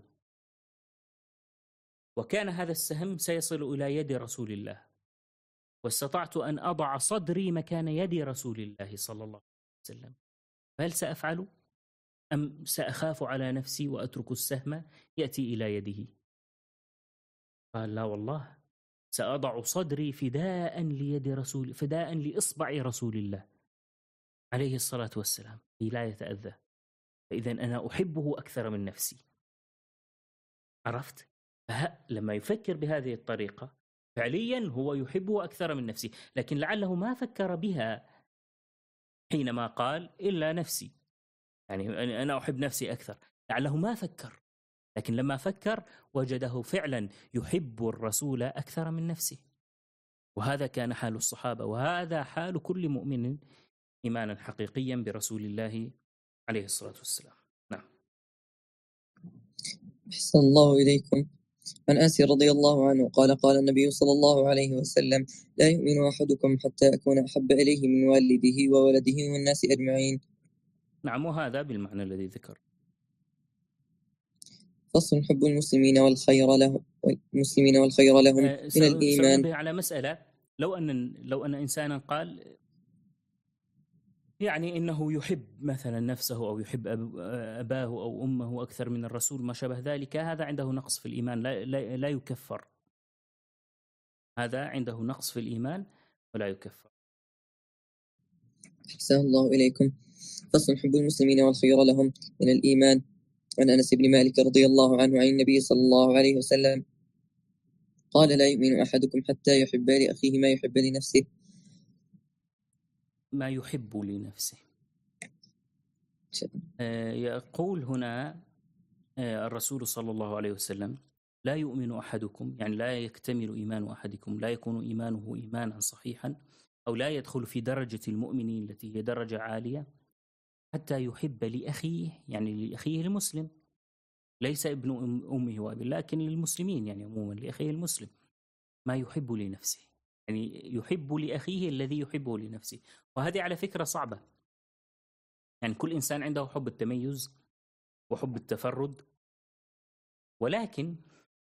[SPEAKER 1] وكان هذا السهم سيصل إلى يد رسول الله، واستطعت أن أضع صدري مكان يد رسول الله صلى الله عليه وسلم، فهل سأفعل أم سأخاف على نفسي وأترك السهم يأتي إلى يده؟ قال: لا والله، سأضع صدري فداء لإصبع رسول الله عليه الصلاة والسلام لا يتأذى، فإذا أنا أحبه أكثر من نفسي. عرفت؟ لما يفكر بهذه الطريقة فعليا هو يحبه أكثر من نفسي، لكن لعله ما فكر بها حينما قال إلا نفسي، يعني أنا أحب نفسي أكثر، لعله ما فكر، لكن لما فكر وجده فعلا يحب الرسول أكثر من نفسه. وهذا كان حال الصحابة، وهذا حال كل مؤمن إيمانا حقيقيا برسول الله عليه الصلاة والسلام. نعم.
[SPEAKER 2] أحسن الله إليكم. عن أنس رضي الله عنه قال قال النبي صلى الله عليه وسلم لا يؤمن أحدكم حتى أكون أحب إليه من والده وولده والناس أجمعين.
[SPEAKER 1] نعم، وهذا بالمعنى الذي ذكر.
[SPEAKER 2] فصل حب المسلمين والخير لهم من الإيمان.
[SPEAKER 1] سأنبه على مسألة. لو أن إنسانا قال يعني إنه يحب مثلا نفسه أو يحب أباه أو أمه أكثر من الرسول ما شابه ذلك، هذا عنده نقص في الإيمان، لا يكفر. هذا عنده نقص في الإيمان ولا يكفر.
[SPEAKER 2] أحسن الله إليكم. فصل حب المسلمين والخير لهم من الإيمان. عن أنس بن مالك رضي الله عنه عن النبي صلى الله عليه وسلم قال لا يؤمن أحدكم حتى يحب لأخيه ما يحب لنفسه.
[SPEAKER 1] ما يحب لنفسه. يقول هنا الرسول صلى الله عليه وسلم لا يؤمن أحدكم، يعني لا يكتمل إيمان أحدكم، لا يكون إيمانه إيمانا صحيحا، أو لا يدخل في درجة المؤمنين التي هي درجة عالية حتى يحب لأخيه، يعني لأخيه المسلم، ليس ابن أمه وأبي، لكن للمسلمين يعني عموما لأخيه المسلم ما يحب لنفسه، يعني يحب لأخيه الذي يحبه لنفسه. وهذه على فكرة صعبة، يعني كل إنسان عنده حب التميز وحب التفرد، ولكن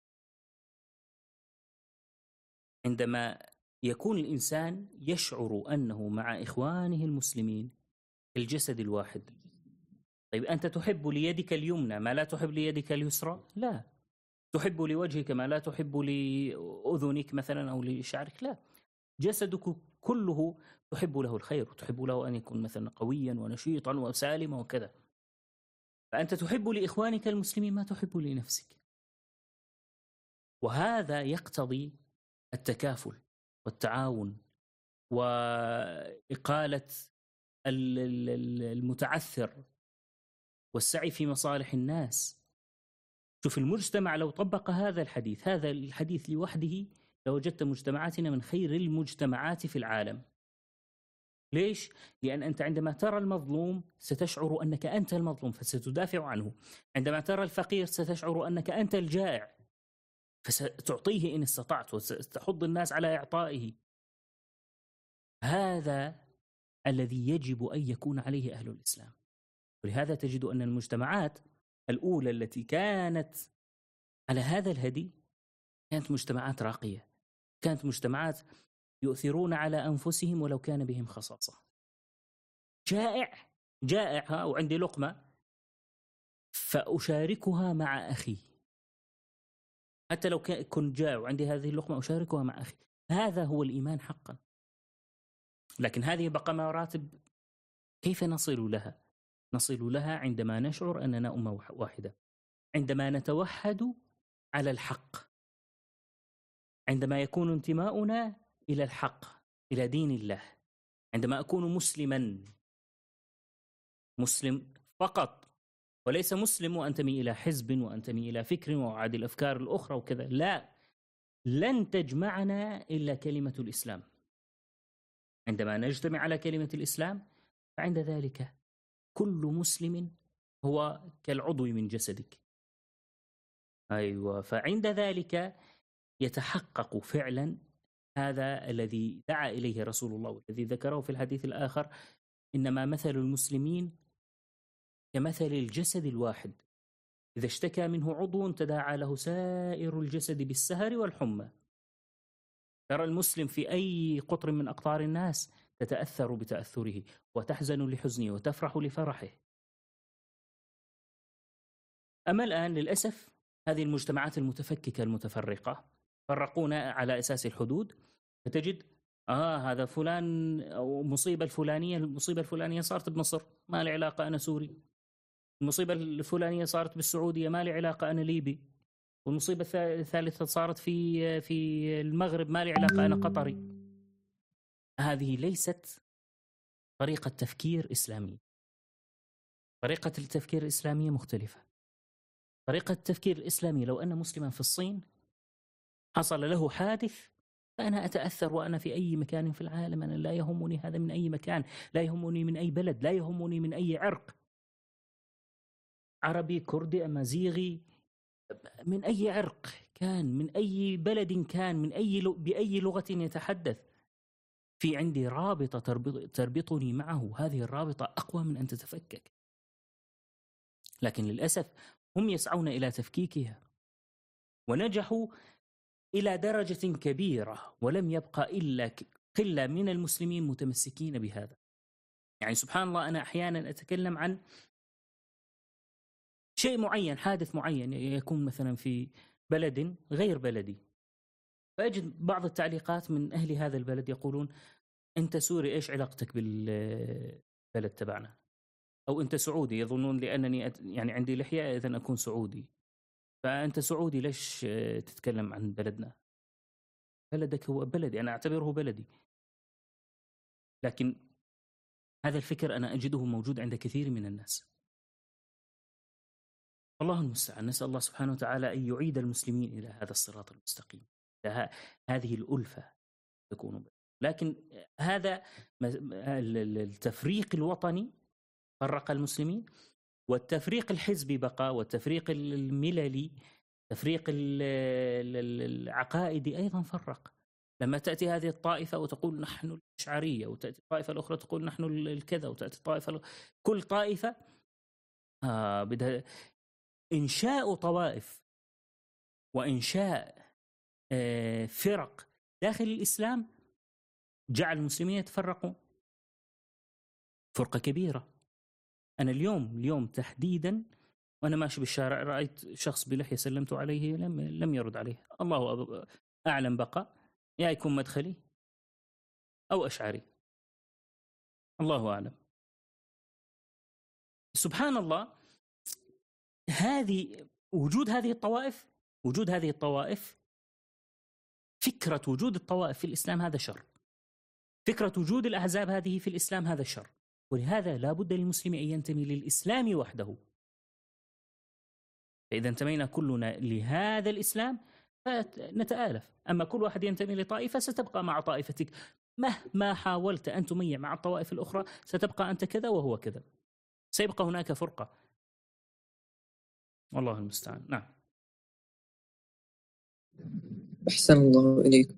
[SPEAKER 1] عندما يكون الإنسان يشعر أنه مع إخوانه المسلمين في الجسد الواحد. طيب أنت تحب ليدك اليمنى ما لا تحب ليدك اليسرى؟ لا. تحب لوجهك ما لا تحب لأذنك مثلا أو لشعرك؟ لا. جسدك كله تحب له الخير، وتحب له أن يكون مثلا قويا ونشيطا وسالما وكذا. فأنت تحب لإخوانك المسلمين ما تحب لنفسك، وهذا يقتضي التكافل والتعاون وإقالة المتعثر والسعي في مصالح الناس. شوف المجتمع لو طبق هذا الحديث لوحده لوجدت مجتمعاتنا من خير المجتمعات في العالم. ليش؟ لأن أنت عندما ترى المظلوم ستشعر أنك أنت المظلوم فستدافع عنه، عندما ترى الفقير ستشعر أنك أنت الجائع فستعطيه إن استطعت وستحض الناس على إعطائه. هذا الذي يجب أن يكون عليه أهل الإسلام. ولهذا تجد أن المجتمعات الأولى التي كانت على هذا الهدي كانت مجتمعات راقية، كانت مجتمعات يؤثرون على أنفسهم ولو كان بهم خصاصة. جائع وعندي لقمة فأشاركها مع أخي، حتى لو كنت جائع وعندي هذه اللقمة أشاركها مع أخي. هذا هو الإيمان حقا. لكن هذه بقى مراتب كيف نصل لها؟ نصل لها عندما نشعر أننا أمة واحدة، عندما نتوحد على الحق، عندما يكون انتماؤنا إلى الحق، إلى دين الله، عندما أكون مسلم فقط، وليس مسلم وأنتمي إلى حزب وأنتمي إلى فكر وأعادي الأفكار الأخرى وكذا. لا، لن تجمعنا إلا كلمة الإسلام. عندما نجتمع على كلمة الإسلام فعند ذلك كل مسلم هو كالعضو من جسدك. أيوة، فعند ذلك يتحقق فعلا هذا الذي دعا إليه رسول الله والذي ذكره في الحديث الآخر: إنما مثل المسلمين كمثل الجسد الواحد، إذا اشتكى منه عضو تداعى له سائر الجسد بالسهر والحمى. ترى المسلم في أي قطر من أقطار الناس تتأثر بتأثره وتحزن لحزنه وتفرح لفرحه. أما الآن للأسف هذه المجتمعات المتفككة المتفرقة فرقونا على أساس الحدود، فتجد هذا فلان أو المصيبة الفلانية صارت بمصر ما لي علاقة أنا سوري، المصيبة الفلانية صارت بالسعودية ما لي علاقة أنا ليبي، والمصيبة الثالثة صارت في المغرب ما لي علاقة أنا قطري. هذه ليست طريقة تفكير إسلامية. طريقة التفكير الإسلامية مختلفة. طريقة التفكير الإسلامي لو أن مسلما في الصين حصل له حادث فأنا أتأثر وأنا في أي مكان في العالم، أنا لا يهمني هذا من أي مكان، لا يهمني من أي بلد، لا يهمني من أي عرق، عربي كردي أمازيغي، من أي عرق كان، من أي بلد كان، من بأي لغة يتحدث، في عندي رابطة تربطني معه، هذه الرابطة أقوى من أن تتفكك. لكن للأسف هم يسعون إلى تفكيكها، ونجحوا إلى درجة كبيرة، ولم يبقى إلا قلة من المسلمين متمسكين بهذا. يعني سبحان الله، أنا أحيانا أتكلم عن شيء معين، حادث معين يكون مثلا في بلد غير بلدي، فأجد بعض التعليقات من أهل هذا البلد يقولون: أنت سوري، إيش علاقتك بالبلد تبعنا؟ أو أنت سعودي، يظنون لأنني يعني عندي لحية إذن أكون سعودي، فأنت سعودي ليش تتكلم عن بلدنا؟ بلدك هو بلدي، أنا أعتبره بلدي. لكن هذا الفكر أنا أجده موجود عند كثير من الناس. الله المستعان، نسأل الله سبحانه وتعالى أن يعيد المسلمين إلى هذا الصراط المستقيم، هذه الألفة تكون. لكن هذا التفريق الوطني فرق المسلمين، والتفريق الحزبي بقى، والتفريق المللي، تفريق العقائدي أيضا فرق. لما تأتي هذه الطائفة وتقول نحن الأشعرية، وتأتي الطائفة الأخرى تقول نحن الكذا، وتأتي الطائفة كل طائفة بدها إنشاء طوائف وإنشاء فرق داخل الإسلام، جعل المسلمين يتفرقوا فرقة كبيرة. أنا اليوم تحديدا وأنا ماشي بالشارع رأيت شخص بلحية، سلمت عليه لم يرد عليه. الله أعلم، بقى يا يكون مدخلي أو أشعري، الله أعلم. سبحان الله، وجود هذه الطوائف، فكرة وجود الطوائف في الإسلام هذا شر، فكرة وجود الأحزاب هذه في الإسلام هذا شر. ولهذا لا بد للمسلم أن ينتمي للإسلام وحده. فإذا انتمينا كلنا لهذا الإسلام فنتآلف. أما كل واحد ينتمي لطائفة ستبقى مع طائفتك، مهما حاولت أن تميع مع الطوائف الأخرى ستبقى أنت كذا وهو كذا، سيبقى هناك فرقة. والله المستعان. نعم.
[SPEAKER 2] أحسن الله إليكم.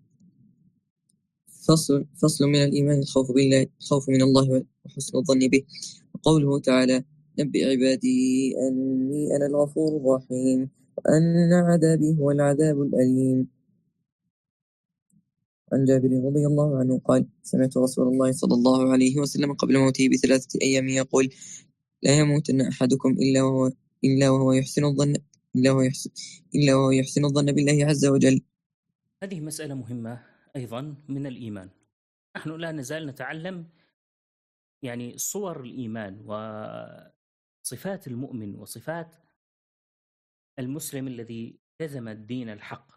[SPEAKER 2] فصل من الإيمان الخوف بالله، الخوف من الله وحسن الظن به. وقوله تعالى: نبئ عبادي أني أنا الغفور الرحيم وأن عذابي هو العذاب الأليم. عن جابر رضي الله عنه قال: سمعت رسول الله صلى الله عليه وسلم قبل موته ب3 أيام يقول: لا يموتن أحدكم إلا وهو يحسن الظن بالله عز وجل.
[SPEAKER 1] هذه مسألة مهمة أيضا من الإيمان. نحن لا نزال نتعلم يعني صور الإيمان وصفات المؤمن وصفات المسلم الذي التزم الدين الحق.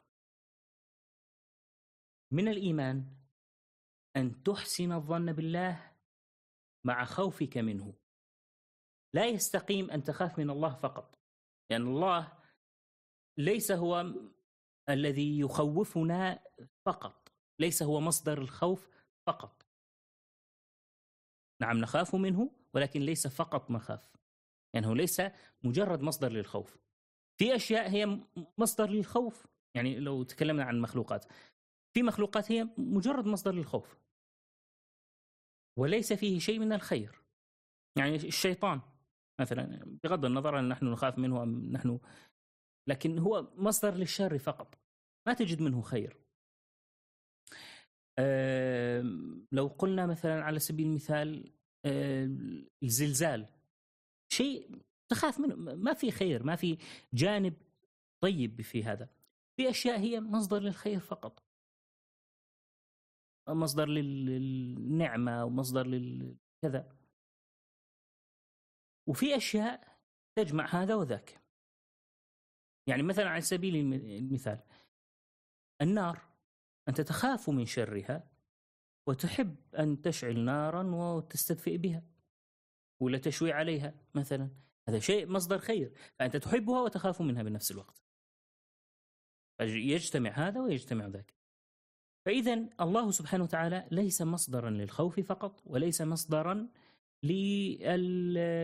[SPEAKER 1] من الإيمان أن تحسن الظن بالله مع خوفك منه. لا يستقيم أن تخاف من الله فقط، لأن يعني الله ليس هو الذي يخوفنا فقط، ليس هو مصدر الخوف فقط. نعم نخاف منه، ولكن ليس فقط نخاف، يعني هو ليس مجرد مصدر للخوف. في أشياء هي مصدر للخوف، يعني لو تكلمنا عن مخلوقات، في مخلوقات هي مجرد مصدر للخوف وليس فيه شيء من الخير. يعني الشيطان مثلا، بغض النظر أن نحن نخاف منه أم نحن، لكن هو مصدر للشر فقط، ما تجد منه خير. لو قلنا مثلا على سبيل المثال الزلزال، شيء تخاف منه، ما في خير، ما في جانب طيب في هذا. في أشياء هي مصدر للخير فقط، مصدر للنعمة ومصدر للكذا. وفي أشياء تجمع هذا وذاك. يعني مثلا على سبيل المثال النار، أنت تخاف من شرها وتحب أن تشعل نارا وتستدفئ بها ولا تشوي عليها مثلا، هذا شيء مصدر خير، فأنت تحبها وتخاف منها بنفس الوقت، يجتمع هذا ويجتمع ذاك. فإذا الله سبحانه وتعالى ليس مصدرا للخوف فقط، وليس مصدرا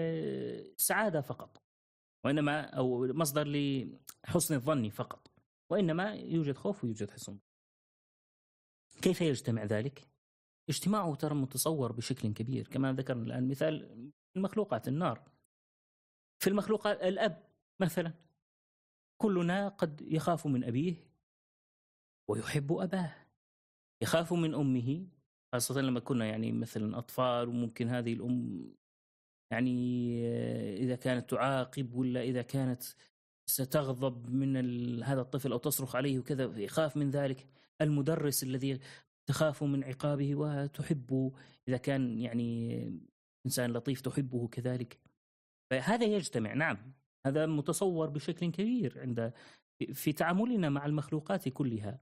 [SPEAKER 1] للسعادة فقط، وإنما أو مصدر لحسن الظن فقط، وإنما يوجد خوف ويوجد حسن. كيف يجتمع ذلك؟ اجتماعه ترى متصور بشكل كبير كما ذكرنا الآن مثال المخلوقات النار. في المخلوقات الأب مثلا، كلنا قد يخاف من أبيه ويحب أباه، يخاف من أمه، خاصة لما كنا يعني مثلا أطفال، وممكن هذه الأم يعني إذا كانت تعاقب ولا إذا كانت ستغضب من هذا الطفل أو تصرخ عليه وكذا، يخاف من ذلك. المدرس الذي تخاف من عقابه وتحبه، إذا كان يعني إنسان لطيف تحبه كذلك. فهذا يجتمع، نعم، هذا متصور بشكل كبير عند في تعاملنا مع المخلوقات كلها.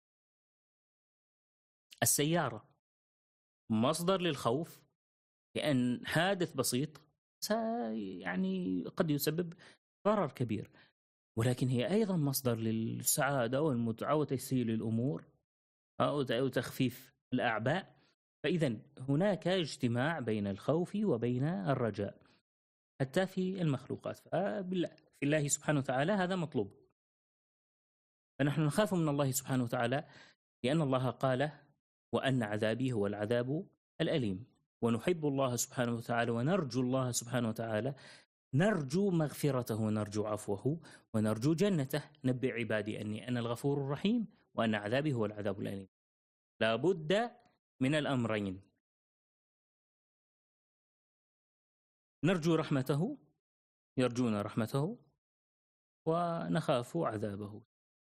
[SPEAKER 1] السيارة مصدر للخوف، لأن حادث بسيط يعني قد يسبب ضرر كبير، ولكن هي أيضا مصدر للسعادة والمتعة وتسهيل الأمور أو تخفيف الأعباء. فإذا هناك اجتماع بين الخوف وبين الرجاء حتى في المخلوقات. في الله سبحانه وتعالى هذا مطلوب. فنحن نخاف من الله سبحانه وتعالى لأن الله قال: وأن عذابي هو العذاب الأليم. ونحب الله سبحانه وتعالى ونرجو الله سبحانه وتعالى، نرجو مغفرته ونرجو عفوه ونرجو جنته. نبئ عبادي أني أنا الغفور الرحيم وأن عذابي هو العذاب الأليم. لا بد من الأمرين، نرجو رحمته، يرجون رحمته، ونخاف عذابه.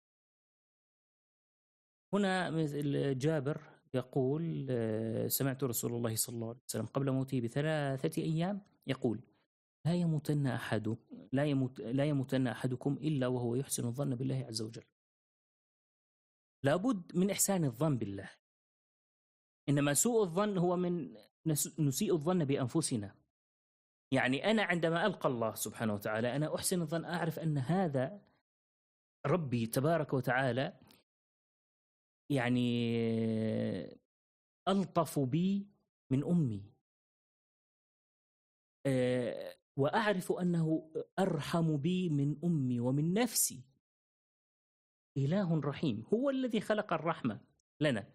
[SPEAKER 1] هنا مثل جابر يقول: سمعت رسول الله صلى الله عليه وسلم قبل موته ب3 أيام يقول: لا يموتن أحدكم إلا وهو يحسن الظن بالله عز وجل. لابد من إحسان الظن بالله. إنما سوء الظن هو من نسيء الظن بأنفسنا. يعني أنا عندما ألقى الله سبحانه وتعالى أنا أحسن الظن، أعرف أن هذا ربي تبارك وتعالى يعني ألطف بي من أمي، وأعرف أنه أرحم بي من أمي ومن نفسي. إله رحيم هو الذي خلق الرحمة لنا.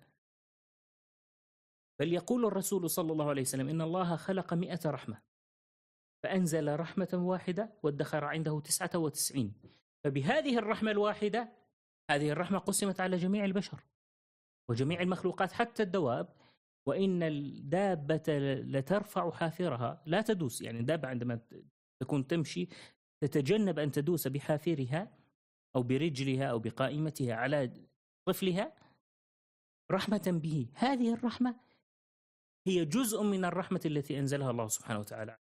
[SPEAKER 1] بل يقول الرسول صلى الله عليه وسلم: إن الله خلق 100 رحمة فأنزل رحمة واحدة وادخر عنده 99. فبهذه الرحمة الواحدة، هذه الرحمة قسمت على جميع البشر وجميع المخلوقات حتى الدواب. وإن الدابة لترفع حافرها لا تدوس، يعني الدابة عندما تكون تمشي تتجنب أن تدوس بحافرها أو برجلها أو بقائمتها على طفلها رحمة به. هذه الرحمة هي جزء من الرحمة التي أنزلها الله سبحانه وتعالى.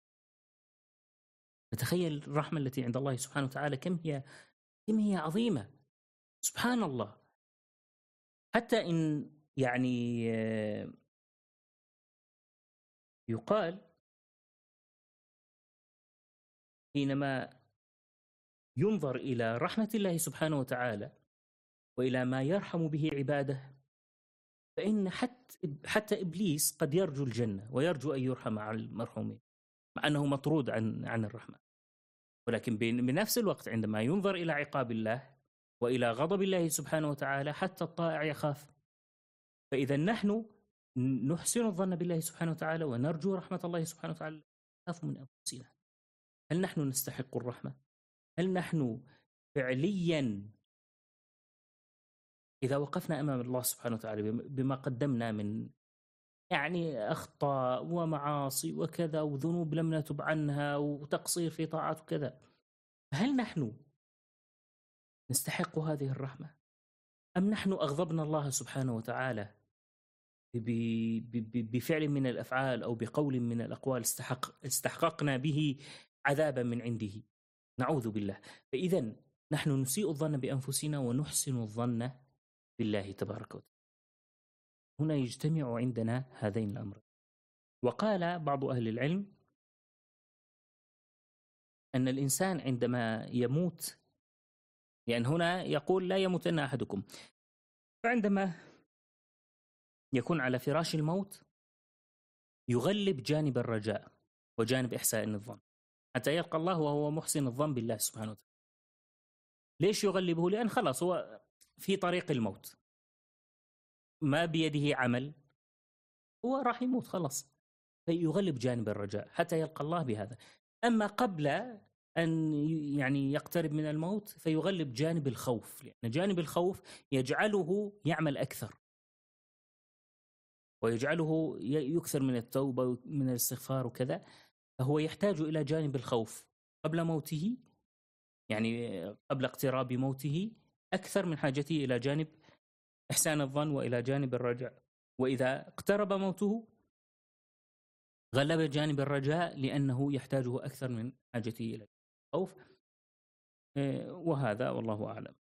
[SPEAKER 1] تتخيل الرحمة التي عند الله سبحانه وتعالى كم هي عظيمة، سبحان الله. حتى إن يعني يقال حينما ينظر إلى رحمة الله سبحانه وتعالى وإلى ما يرحم به عباده، فإن حتى إبليس قد يرجو الجنة ويرجو أن يرحم على المرحومين مع أنه مطرود عن الرحمة. ولكن بنفس الوقت عندما ينظر إلى عقاب الله وإلى غضب الله سبحانه وتعالى حتى الطائع يخاف. فإذا نحن نحسن الظن بالله سبحانه وتعالى ونرجو رحمة الله سبحانه وتعالى، نخاف من أنفسنا. هل نحن نستحق الرحمة؟ هل نحن فعليا إذا وقفنا أمام الله سبحانه وتعالى بما قدمنا من يعني أخطاء ومعاصي وكذا وذنوب لم نتب عنها وتقصير في طاعات وكذا، هل نحن نستحق هذه الرحمة؟ أم نحن أغضبنا الله سبحانه وتعالى بفعل من الأفعال أو بقول من الأقوال استحققنا به عذابا من عنده؟ نعوذ بالله. فإذا نحن نسيء الظن بأنفسنا ونحسن الظن بالله تبارك وتعالى. هنا يجتمع عندنا هذين الأمرين. وقال بعض أهل العلم أن الإنسان عندما يموت، لأن هنا يقول لا يموتن أحدكم، فعندما يكون على فراش الموت يغلب جانب الرجاء وجانب إحسان الظن حتى يلقى الله وهو محسن الظن بالله سبحانه وتعالى. ليش يغلبه؟ لأن خلاص هو في طريق الموت، ما بيده عمل، هو راح يموت خلاص، فيغلب جانب الرجاء حتى يلقى الله بهذا. أما قبل أن يعني يقترب من الموت فيغلب جانب الخوف، لأن جانب الخوف يجعله يعمل أكثر، ويجعله يكثر من التوبة ومن الاستغفار وكذا. فهو يحتاج إلى جانب الخوف قبل موته، يعني قبل اقتراب موته، أكثر من حاجته إلى جانب إحسان الظن وإلى جانب الرجاء. وإذا اقترب موته غلب جانب الرجاء لأنه يحتاجه أكثر من حاجته إلى الخوف. وهذا والله أعلم.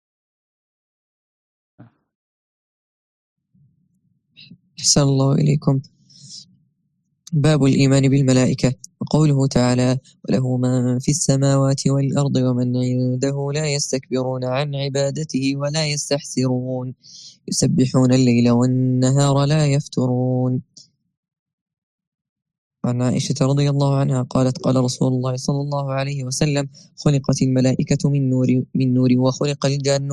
[SPEAKER 2] أحسن الله إليكم. باب الإيمان بالملائكة. وقوله تعالى: وله من في السماوات والأرض ومن عنده لا يستكبرون عن عبادته ولا يستحسرون يسبحون الليل والنهار لا يفترون. عن عائشة رضي الله عنها قالت: قال رسول الله صلى الله عليه وسلم: خلقت الملائكة من نور وخلق الجن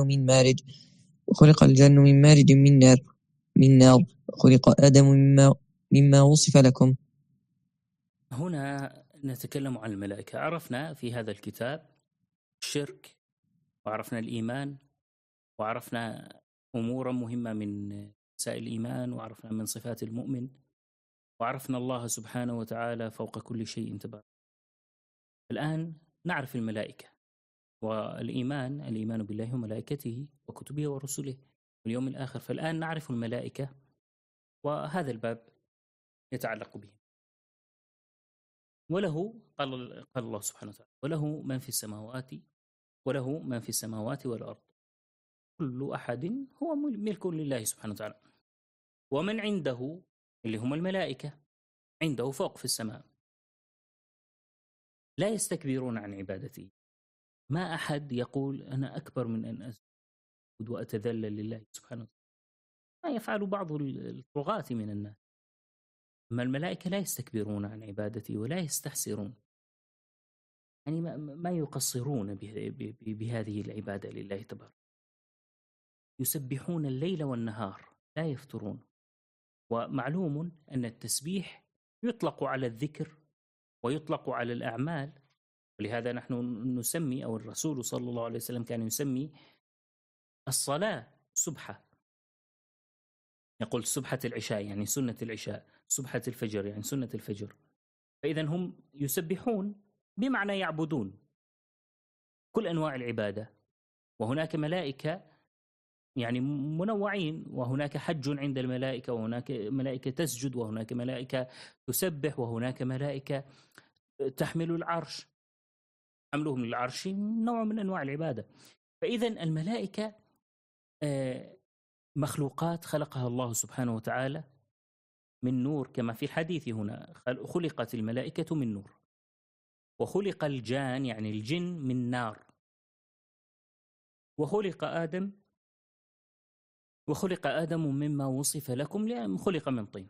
[SPEAKER 2] من مارج من نار وخلق آدم مما وصف لكم.
[SPEAKER 1] هنا نتكلم عن الملائكة. عرفنا في هذا الكتاب الشرك، وعرفنا الإيمان، وعرفنا أمورا مهمة من مسائل الإيمان، وعرفنا من صفات المؤمن، وعرفنا الله سبحانه وتعالى فوق كل شيء تبارك. الآن نعرف الملائكة والإيمان بالله وملائكته وكتبه ورسله واليوم الآخر. فالآن نعرف الملائكة، وهذا الباب يتعلق به. وله قال الله سبحانه وتعالى: وله من في السماوات وله من في السماوات والأرض كل أحد هو ملك لله سبحانه وتعالى. ومن عنده اللي هم الملائكة عنده فوق في السماء لا يستكبرون عن عبادته. ما أحد يقول أنا أكبر من أن أسجد وأتذلل لله سبحانه وتعالى، ما يفعل بعض الطغاة من الناس. أما الملائكة لا يستكبرون عن عبادته ولا يستحسرون، يعني ما يقصرون بهذه العبادة لله تبارك. يسبحون الليل والنهار لا يفترون. ومعلوم أن التسبيح يطلق على الذكر ويطلق على الأعمال، ولهذا نحن نسمي، أو الرسول صلى الله عليه وسلم كان يسمي الصلاة سبحة. يقول سبحة العشاء يعني سنة العشاء، سبحة الفجر يعني سنة الفجر. فإذا هم يسبحون بمعنى يعبدون كل أنواع العبادة. وهناك ملائكة يعني منوعين، وهناك حج عند الملائكة، وهناك ملائكة تسجد، وهناك ملائكة تسبح، وهناك ملائكة تحمل العرش. حملهم للعرش نوع من أنواع العبادة. فإذا الملائكة مخلوقات خلقها الله سبحانه وتعالى من نور، كما في الحديث هنا: خلقت الملائكة من نور وخلق الجان يعني الجن من نار وخلق آدم مما وصف لكم لأن خلق من طين.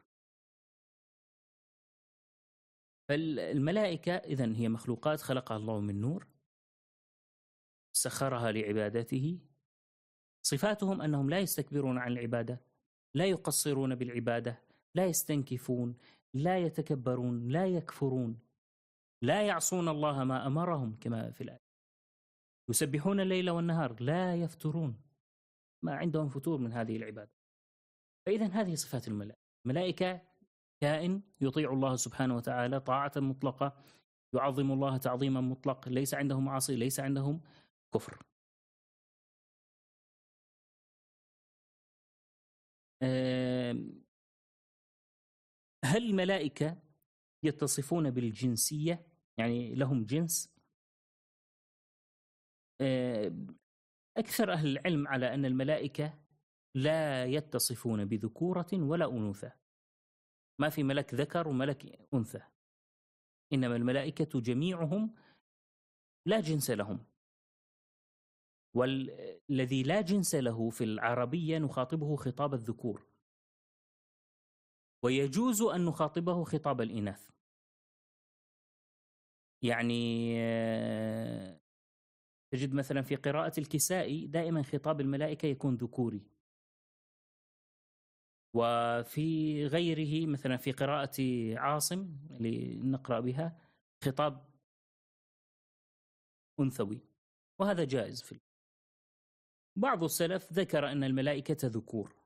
[SPEAKER 1] فالملائكة إذن هي مخلوقات خلقها الله من نور سخرها لعبادته. صفاتهم أنهم لا يستكبرون عن العبادة، لا يقصرون بالعبادة، لا يستنكفون، لا يتكبرون، لا يكفرون، لا يعصون الله ما أمرهم كما في الآية. يسبحون الليل والنهار لا يفترون، ما عندهم فتور من هذه العبادة. فإذا هذه صفات الملائكة. الملائكة كائن يطيع الله سبحانه وتعالى طاعة مطلقة، يعظم الله تعظيما مطلق، ليس عندهم معاصي، ليس عندهم كفر. هل الملائكة يتصفون بالجنسية يعني لهم جنس؟ أكثر أهل العلم على أن الملائكة لا يتصفون بذكورة ولا أنوثة، ما في ملك ذكر وملك أنثى، إنما الملائكة جميعهم لا جنس لهم. والذي لا جنس له في العربية نخاطبه خطاب الذكور، ويجوز أن نخاطبه خطاب الإناث. يعني تجد مثلا في قراءة الكسائي دائما خطاب الملائكة يكون ذكوري، وفي غيره مثلا في قراءة عاصم اللي نقرأ بها خطاب أنثوي، وهذا جائز. في بعض السلف ذكر أن الملائكة ذكور،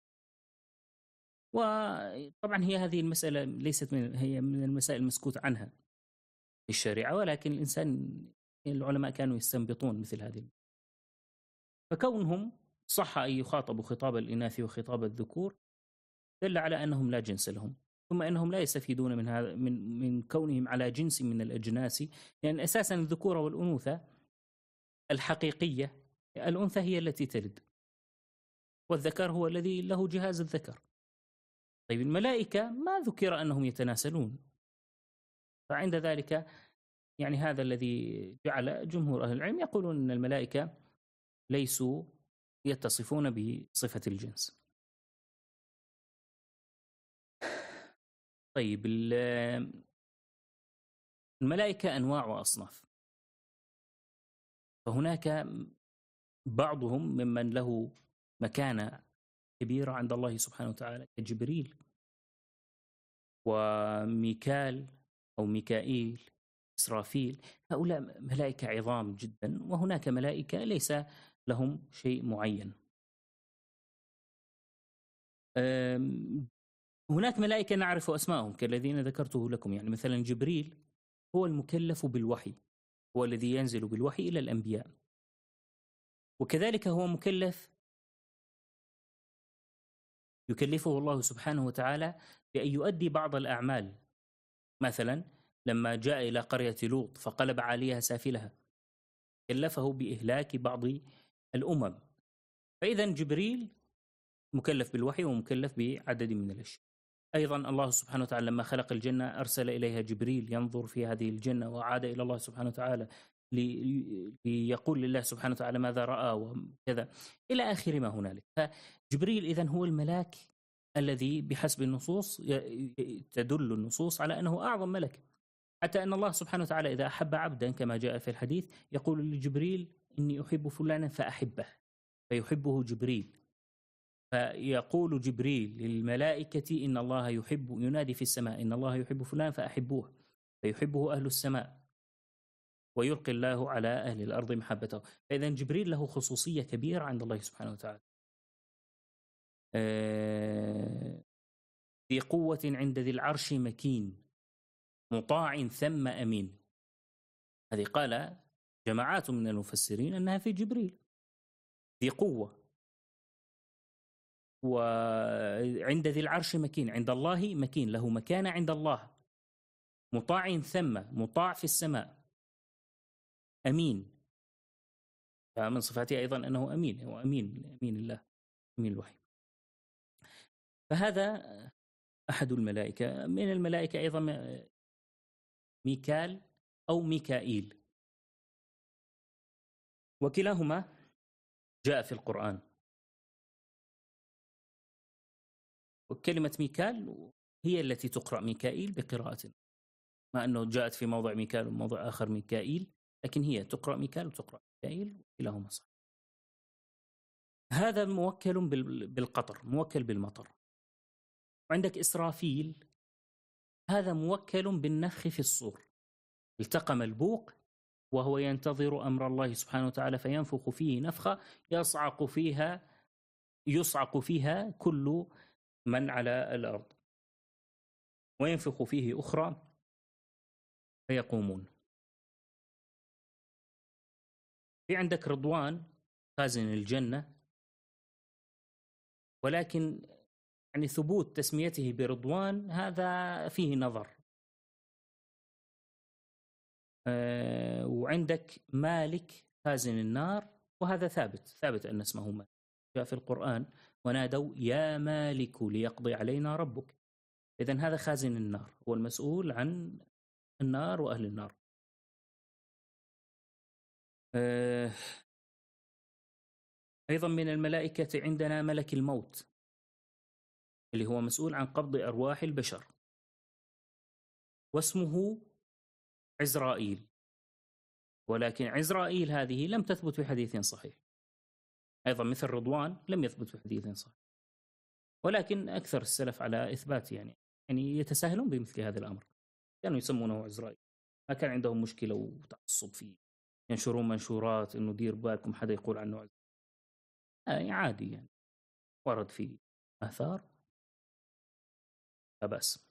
[SPEAKER 1] وطبعا هذه المسألة ليست هي من المسائل المسكوت عنها في الشريعة، ولكن العلماء كانوا يستنبطون مثل هذه. فكونهم صح أن يخاطبوا خطاب الإناث وخطاب الذكور دل على أنهم لا جنس لهم، ثم أنهم لا يستفيدون من هذا من كونهم على جنس من الأجناس، لأن يعني أساسا الذكورة والأنوثة الحقيقية الأنثى هي التي تلد، والذكر هو الذي له جهاز الذكر. طيب الملائكة ما ذكر أنهم يتناسلون، فعند ذلك يعني هذا الذي جعل جمهور أهل العلم يقولون أن الملائكة ليسوا يتصفون بصفة الجنس. طيب الملائكة أنواع وأصناف، فهناك بعضهم ممن له مكانة كبيرة عند الله سبحانه وتعالى كجبريل وميكال أو ميكائيل إسرافيل، هؤلاء ملائكة عظام جدا، وهناك ملائكة ليس لهم شيء معين. هناك ملائكة نعرف أسماءهم كالذين ذكرته لكم، يعني مثلا جبريل هو المكلف بالوحي، هو الذي ينزل بالوحي إلى الأنبياء، وكذلك هو مكلف يكلفه الله سبحانه وتعالى بأن يؤدي بعض الأعمال. مثلا لما جاء إلى قرية لوط فقلب عاليها سافلها، كلفه بإهلاك بعض الأمم. فإذا جبريل مكلف بالوحي ومكلف بعدد من الأشياء. أيضا الله سبحانه وتعالى لما خلق الجنة أرسل إليها جبريل ينظر في هذه الجنة، وعاد إلى الله سبحانه وتعالى ليقول لله سبحانه وتعالى ماذا رأى وكذا إلى آخر ما هنالك. فجبريل إذن هو الملاك الذي بحسب النصوص تدل النصوص على أنه أعظم ملك، حتى أن الله سبحانه وتعالى إذا أحب عبدا كما جاء في الحديث يقول لجبريل إني أحب فلانا فأحبه، فيحبه جبريل. فيقول جبريل للملائكة إن الله يحب، ينادي في السماء إن الله يحب فلان فأحبوه، فيحبه أهل السماء، ويلقي الله على أهل الأرض محبته. فإذا جبريل له خصوصية كبيرة عند الله سبحانه وتعالى. ذي قوة عند ذي العرش مكين مطاع ثم أمين. هذه قال جماعات من المفسرين أنها في جبريل. ذي قوة، وعند ذي العرش مكين، عند الله مكين، له مكانة عند الله، مطاع ثم، مطاع في السماء، أمين. فمن صفاته أيضا أنه أمين، هو أمين، أمين الله، أمين الوحي. فهذا أحد الملائكة. من الملائكة أيضا ميكال أو ميكائيل، وكلاهما جاء في القرآن. وكلمة ميكال هي التي تقرأ ميكائيل بقراءة، مع أنه جاءت في موضع ميكال وموضع آخر ميكائيل، لكن هي تقرأ ميكال وتقرأ ميكائيل وكلاهما صح. هذا موكل بالقطر، موكل بالمطر. وعندك إسرافيل، هذا موكل بالنفخ في الصور. التقم البوق وهو ينتظر أمر الله سبحانه وتعالى فينفخ فيه نفخة يصعق فيها كل من على الأرض، وينفخ فيه أخرى فيقومون. في عندك رضوان خازن الجنة، ولكن يعني ثبوت تسميته برضوان هذا فيه نظر. وعندك مالك خازن النار، وهذا ثابت أن اسمه مالك، جاء في القرآن ونادوا يا مالك ليقضي علينا ربك. إذن هذا خازن النار، هو المسؤول عن النار وأهل النار. أيضا من الملائكة عندنا ملك الموت اللي هو مسؤول عن قبض أرواح البشر، واسمه عزرائيل. ولكن عزرائيل هذه لم تثبت في حديث صحيح. أيضا مثل رضوان لم يثبت في حديث صحيح، ولكن أكثر السلف على إثبات يعني يتساهلون بمثل هذا الأمر. كانوا يسمونه عزرائيل، ما كان عندهم مشكلة وتعصب فيه، ينشرون منشورات إنه دير بالكم حدا يقول عنه عزرائيل. يعني عادي، يعني ورد فيه آثار لا بأس.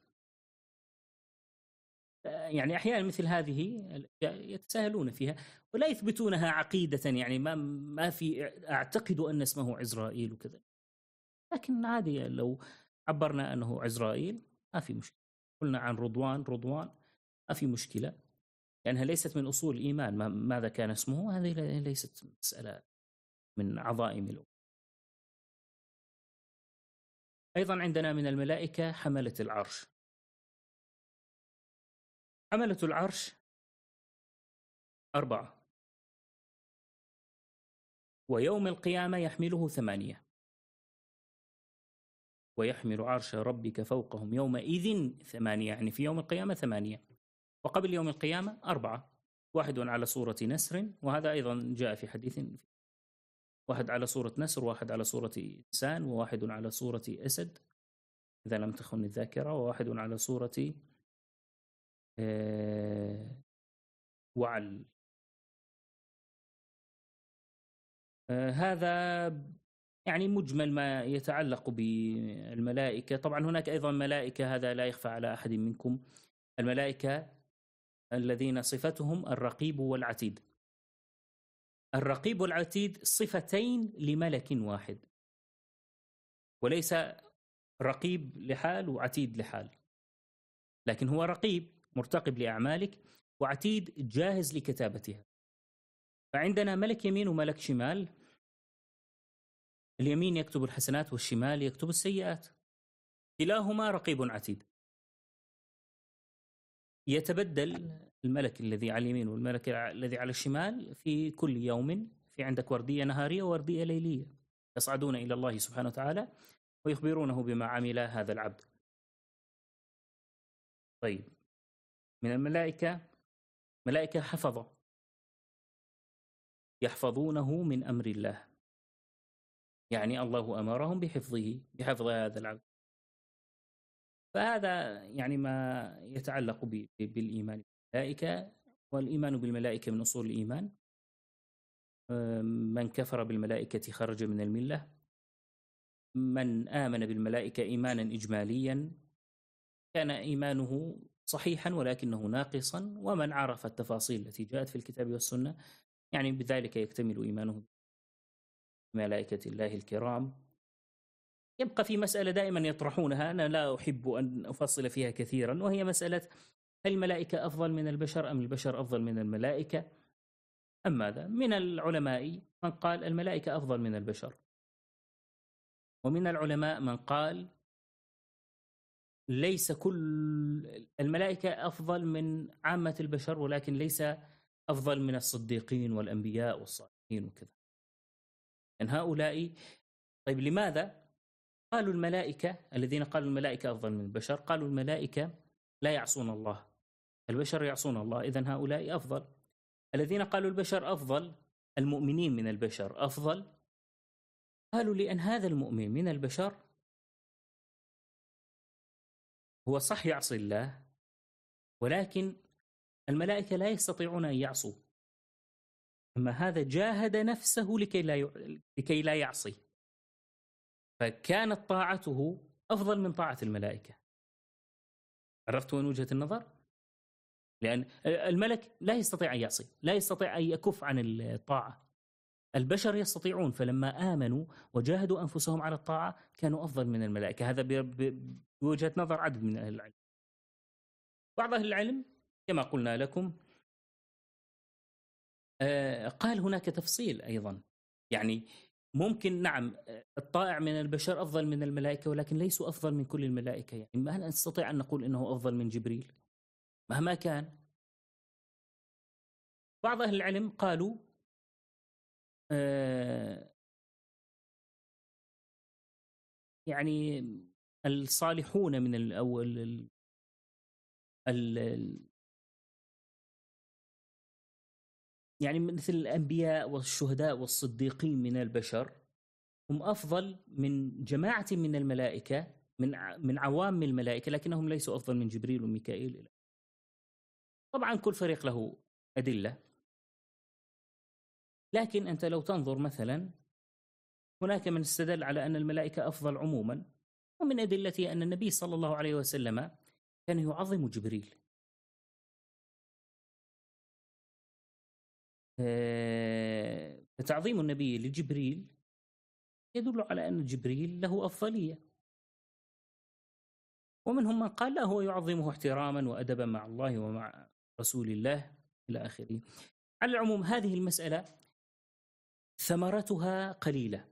[SPEAKER 1] يعني أحيانا مثل هذه يتساهلون فيها ولا يثبتونها عقيدة، يعني ما في أعتقد أن اسمه عزرائيل وكذا، لكن عادي لو عبرنا أنه عزرائيل ما في مشكلة. قلنا عن رضوان ما في مشكلة، لأنها ليست من أصول الإيمان. ماذا كان اسمه هذه ليست مسألة من عظائم الأمور. أيضا عندنا من الملائكة حملة العرش. حملة العرش 4، ويوم القيامة يحمله 8، ويحمل عرش ربك فوقهم يومئذ 8، يعني في يوم القيامة 8، وقبل يوم القيامة 4، واحد على صورة نسر، وهذا أيضا جاء في حديث، واحد على صورة نسر، واحد على صورة إنسان، وواحد على صورة أسد إذا لم تخن الذاكرة، وواحد على صورة وعل. هذا يعني مجمل ما يتعلق بالملائكة. طبعا هناك أيضا ملائكة، هذا لا يخفى على أحد منكم، الملائكة الذين صفتهم الرقيب والعتيد. الرقيب والعتيد صفتين لملك واحد، وليس رقيب لحال وعتيد لحال، لكن هو رقيب مرتقب لأعمالك، وعتيد جاهز لكتابتها. فعندنا ملك يمين وملك شمال، اليمين يكتب الحسنات والشمال يكتب السيئات، كلاهما رقيب عتيد. يتبدل الملك الذي على اليمين والملك الذي على الشمال في كل يوم، في عندك وردية نهارية ووردية ليلية، يصعدون إلى الله سبحانه وتعالى ويخبرونه بما عمل هذا العبد. طيب، من الملائكة ملائكة حفظة يحفظونه من أمر الله، يعني الله أمرهم بحفظ هذا العبد. فهذا يعني ما يتعلق بالإيمان بالملائكة. والإيمان بالملائكة من أصول الإيمان. من كفر بالملائكة خرج من الملة. من آمن بالملائكة إيمانا إجماليا كان إيمانه صحيحا ولكنه ناقصا، ومن عرف التفاصيل التي جاءت في الكتاب والسنة يعني بذلك يكتمل إيمانه بملائكة الله الكرام. يبقى في مسألة دائما يطرحونها، أنا لا أحب أن أفصل فيها كثيرا، وهي مسألة هل الملائكة أفضل من البشر أم البشر أفضل من الملائكة أم ماذا؟ من العلماء من قال الملائكة أفضل من البشر، ومن العلماء من قال ليس كل الملائكة أفضل من عامة البشر، ولكن ليس أفضل من الصديقين والأنبياء والصالحين وكذا. أن هؤلاء، طيب لماذا؟ قالوا الملائكة، الذين قالوا الملائكة أفضل من البشر قالوا الملائكة لا يعصون الله، البشر يعصون الله، إذن هؤلاء أفضل. الذين قالوا البشر أفضل، المؤمنين من البشر أفضل، قالوا لأن هذا المؤمن من البشر هو صح يعصي الله، ولكن الملائكة لا يستطيعون أن يعصوا، أما هذا جاهد نفسه لكي لا يعصي، فكانت طاعته أفضل من طاعة الملائكة. عرفت وين وجهة النظر؟ لأن الملك لا يستطيع أن يعصي، لا يستطيع أن يكف عن الطاعة، البشر يستطيعون، فلما آمنوا وجاهدوا أنفسهم على الطاعة كانوا أفضل من الملائكة. هذا بوجهة نظر عدد من أهل العلم. بعض أهل العلم كما قلنا لكم قال هناك تفصيل أيضا، يعني ممكن نعم الطائع من البشر أفضل من الملائكة، ولكن ليسوا أفضل من كل الملائكة. يعني ما نستطيع أن نقول إنه أفضل من جبريل مهما كان. بعض أهل العلم قالوا يعني الصالحون من الأول يعني مثل الأنبياء والشهداء والصديقين من البشر هم أفضل من جماعة من الملائكة، من عوام الملائكة، لكنهم ليسوا أفضل من جبريل وميكائيل. طبعا كل فريق له أدلة، لكن أنت لو تنظر مثلا هناك من استدل على أن الملائكة أفضل عموما، ومن أدلته أن النبي صلى الله عليه وسلم كان يعظم جبريل. فتعظيم النبي لجبريل يدل على أن جبريل له أفضلية. ومنهم من قال لا، هو يعظمه احتراما وأدبا مع الله ومع رسول الله إلى آخره. على العموم هذه المسألة ثمرتها قليلة،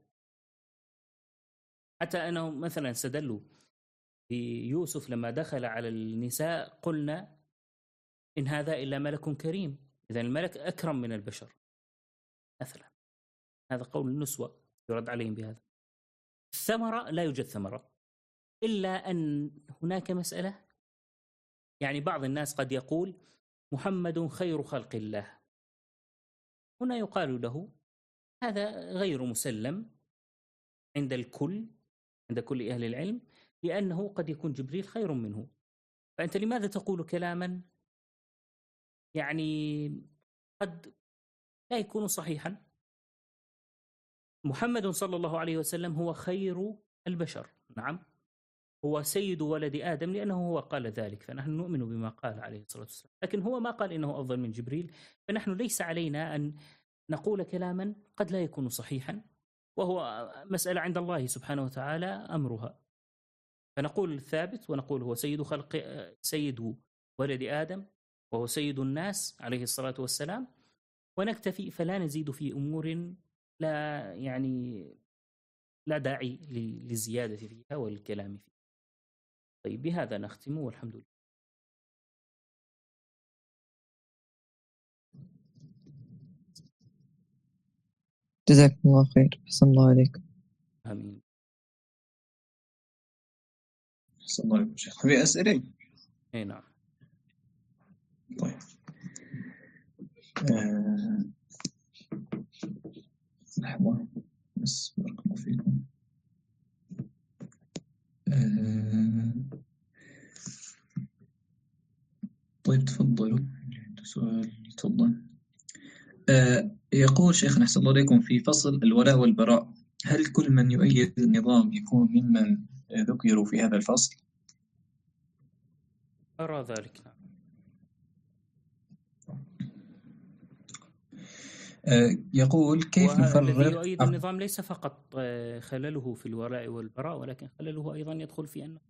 [SPEAKER 1] حتى أنهم مثلا استدلوا بيوسف لما دخل على النساء قلنا إن هذا إلا ملك كريم، إذن الملك أكرم من البشر مثلا. هذا قول النسوة يرد عليهم بهذا. الثمرة لا يوجد ثمرة، إلا أن هناك مسألة، يعني بعض الناس قد يقول محمد خير خلق الله، هنا يقال له هذا غير مسلم عند الكل، عند كل أهل العلم، لأنه قد يكون جبريل خير منه. فأنت لماذا تقول كلاما يعني قد لا يكون صحيحا؟ محمد صلى الله عليه وسلم هو خير البشر، نعم، هو سيد ولد آدم لأنه هو قال ذلك، فنحن نؤمن بما قال عليه الصلاة والسلام، لكن هو ما قال إنه أفضل من جبريل. فنحن ليس علينا أن نقول كلاما قد لا يكون صحيحا، وهو مسألة عند الله سبحانه وتعالى أمرها. فنقول الثابت، ونقول هو سيد خلق، سيد ولد آدم، وهو سيد الناس عليه الصلاة والسلام، ونكتفي، فلا نزيد في أمور لا يعني لا داعي للزيادة فيها والكلام فيها. طيب بهذا نختم والحمد لله.
[SPEAKER 2] جزاكم الله خير، أحسن الله عليكم.
[SPEAKER 1] آمين.
[SPEAKER 3] أحسن الله عليكم شيخ. في أسئلة؟
[SPEAKER 1] أي نعم.
[SPEAKER 3] طيب. لحظة بس، بارك الله فيكم. طيب تفضلوا، عنده سؤال تفضل. يقول شيخنا أحسن الله عليكم في فصل الولاء والبراء، هل كل من يؤيد النظام يكون ممن ذكروا في هذا الفصل؟
[SPEAKER 1] أرى ذلك، نعم.
[SPEAKER 3] يقول كيف نفرق؟
[SPEAKER 1] الذي يؤيد النظام ليس فقط خلله في الولاء والبراء، ولكن خلله أيضا يدخل في أنه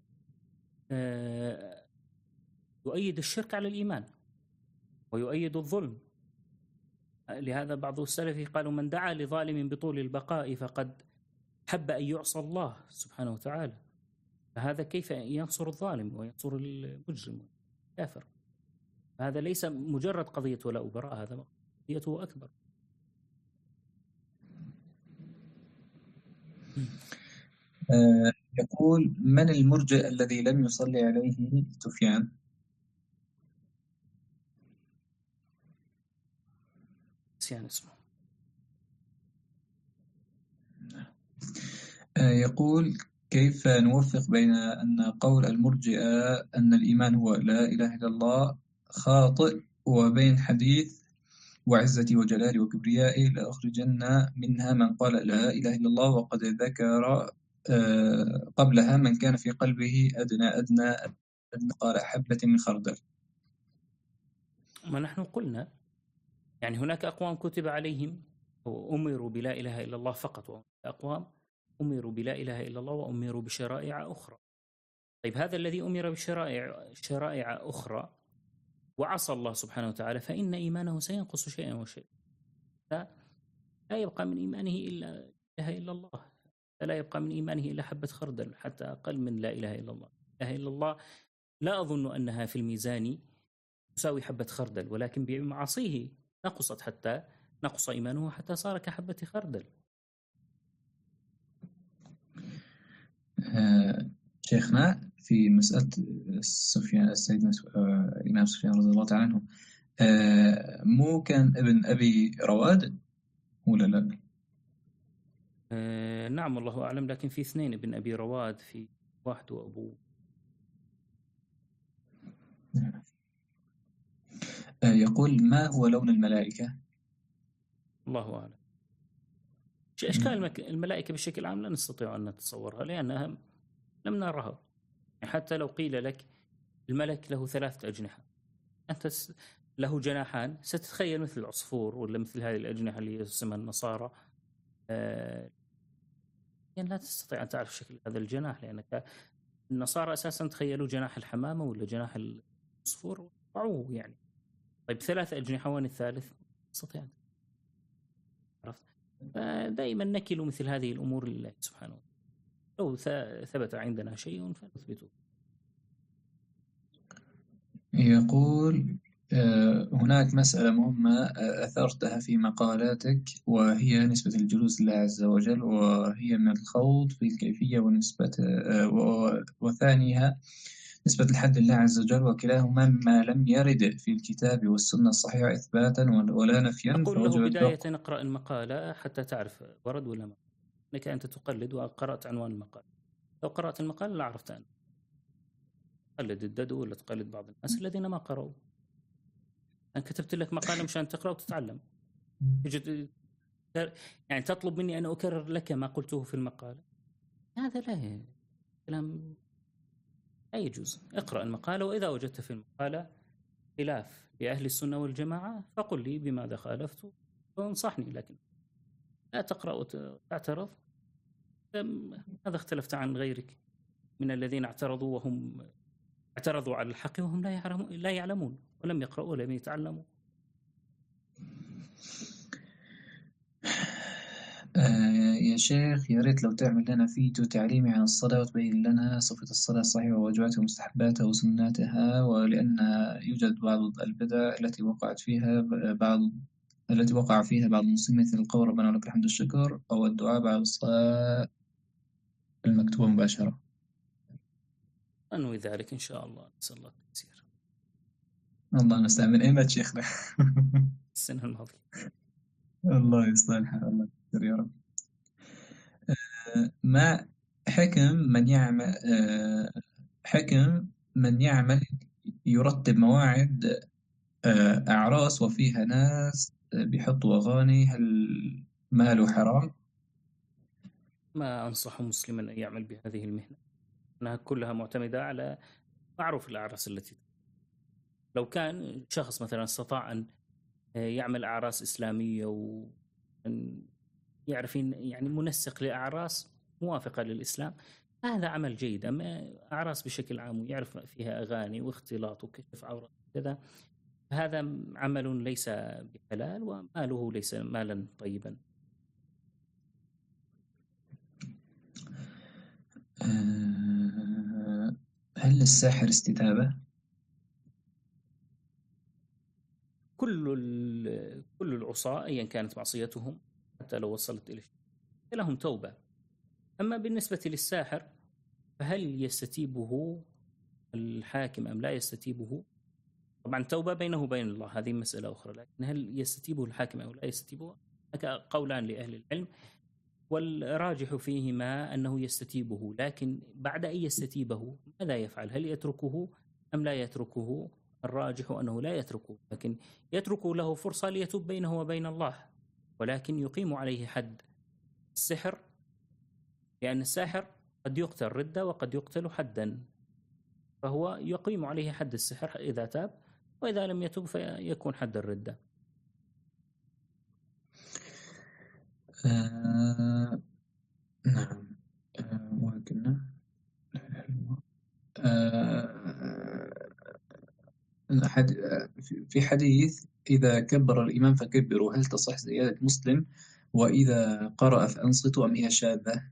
[SPEAKER 1] يؤيد الشرك على الإيمان ويؤيد الظلم. لهذا بعض السلف قالوا من دعا لظالم بطول البقاء فقد حب أن يعصى الله سبحانه وتعالى. فهذا كيف ينصر الظالم وينصر المجرم الكافر؟ هذا ليس مجرد قضية ولاء وبراء، هذا قضيته أكبر.
[SPEAKER 3] يقول من المرجئ الذي لم يصلي عليه سفيان؟
[SPEAKER 1] نسيان اسمه.
[SPEAKER 3] يقول كيف نوفق بين أن قول المرجئة أن الإيمان هو لا إله إلا الله خاطئ، وبين حديث وعزتي وجلالي وكبريائي لأخرجن منها من قال لا إله إلا الله، وقد ذكر قبلها من كان في قلبه أدنى قال حبة من خردل.
[SPEAKER 1] ما نحن قلنا يعني هناك أقوام كتب عليهم وأمروا بلا إله إلا الله فقط، وأقوام أمروا بلا إله إلا الله وأمروا بشرائع أخرى. طيب هذا الذي أمر بشرائع أخرى وعصى الله سبحانه وتعالى، فإن إيمانه سينقص شيئا وشيئا، لا يبقى من إيمانه إلا إله إلا الله، لا يبقى من إيمانه إلا حبة خردل، حتى أقل من لا إله إلا الله. لا إله إلا الله لا أظن أنها في الميزان تساوي حبة خردل، ولكن بمعاصيه نقصت حتى نقص إيمانه حتى صار كحبة خردل.
[SPEAKER 3] شيخنا في مسألة سفيان، سيدنا الإمام سفيان رضي الله تعالى عنه، مو كان ابن أبي رواد ولا لا؟
[SPEAKER 1] نعم والله أعلم، لكن في 2 ابن أبي رواد، في واحد وأبوه.
[SPEAKER 3] يقول ما هو لون الملائكة؟
[SPEAKER 1] الله أعلم. أشكال الملائكة بشكل عام لا نستطيع أن نتصورها لأنها لم نرها. حتى لو قيل لك الملك له 3 أجنحة، أنت له جناحان، ستتخيل مثل العصفور ولا مثل هذه الأجنحة اللي يسمى النصارى. يعني لا تستطيع أن تعرف شكل هذا الجناح، لأنك النصارى أساسا تخيلوا جناح الحمامة ولا جناح العصفور وقعوه يعني. طيب 3 أجنحة، وين الثالث؟ تستطيع. عرفت؟ فدائما نكل مثل هذه الأمور لله سبحانه وتعالى. لو ثبت عندنا شيء فنثبته.
[SPEAKER 3] يقول هناك مسألة مهمة أثرتها في مقالاتك، وهي نسبة الجلوس لله عز وجل، وهي من الخوض في الكيفية ونسبة وثانيها نسبة الحد لله عز وجل، وكلاهما ما لم يرد في الكتاب والسنة الصحيحة إثباتا ولا نفيا،
[SPEAKER 1] أقول له
[SPEAKER 3] فوجب
[SPEAKER 1] بداية
[SPEAKER 3] الفرق.
[SPEAKER 1] نقرأ المقالة حتى تعرف ورد ولا ما. إنك أنت تقلد وقرأت عنوان المقالة. لو قرأت المقالة لعرفت أن تقلد الددو ولا تقلد بعض الناس الذين ما قرأوا. أنا كتبت لك مقالة مشان تقرأ وتتعلم، يعني تطلب مني أن أكرر لك ما قلته في المقالة؟ هذا لا، كلام لا يجوز. اقرأ المقالة، وإذا وجدت في المقالة خلاف لأهل السنة والجماعة فقل لي بماذا خالفت وانصحني، لكن لا تقرأ وتعترض. هذا اختلفت عن غيرك من الذين اعترضوا وهم اعترضوا على الحق وهم لا يعلمون ولم يقرأوا ولم يتعلموا.
[SPEAKER 3] يا شيخ، يا ريت لو تعمل لنا فيديو تعليمي عن الصلاة وتبين لنا صفة الصلاة الصحيحة وواجباتها ومستحباتها وسناتها، ولأن يوجد بعض البدع التي وقع فيها بعض المسلمين، مثل القول ربنا ولك الحمد والشكر، أو الدعاء بعد الصلاة المكتوبة مباشرة.
[SPEAKER 1] أنوي ذلك إن شاء الله، نسأل الله التيسير.
[SPEAKER 3] الله المستعان. من أيمت شيخنا؟
[SPEAKER 1] السنة الماضية.
[SPEAKER 3] الله يصلح الحال، الله يستر يا رب. ما حكم من يعمل يرتب مواعيد أعراس وفيها ناس بيحطوا أغاني، هل ماله حرام؟
[SPEAKER 1] ما أنصح مسلما أن يعمل بهذه المهنة، أنها كلها معتمدة على معروف الأعراس التي. لو كان شخص مثلا استطاع أن يعمل أعراس إسلامية وأن يعرف يعني منسق لأعراس موافقة للإسلام، هذا عمل جيد. أما أعراس بشكل عام ويعرف فيها أغاني واختلاط وكشف عورات كذا، هذا عمل ليس بحلال وماله ليس مالا طيبا.
[SPEAKER 3] هل الساحر استتابة؟
[SPEAKER 1] كل العصاة أيا كانت معصيتهم حتى لو وصلت إلى الشرك لهم توبة. أما بالنسبة للساحر فهل يستتيبه الحاكم أم لا يستتيبه؟ طبعا توبة بينه وبين الله، هذه مسألة أخرى، لكن هل يستتيبه الحاكم أو لا يستتيبه؟ هناك قولان لأهل العلم، والراجح فيهما أنه يستتيبه، لكن بعد أن يستتيبه ماذا يفعل؟ هل يتركه أم لا يتركه؟ الراجح أنه لا يتركه، لكن يترك له فرصة ليتوب بينه وبين الله، ولكن يقيم عليه حد السحر، لأن الساحر قد يقتل ردة وقد يقتل حدا، فهو يقيم عليه حد السحر إذا تاب، وإذا لم يتوب فيكون حد الردة.
[SPEAKER 3] نعم. وكنا في حديث إذا كبر الإمام فكبروا، هل تصح زيادة مسلم؟ وإذا قرأ فأنصتوا، أم هي شاذة؟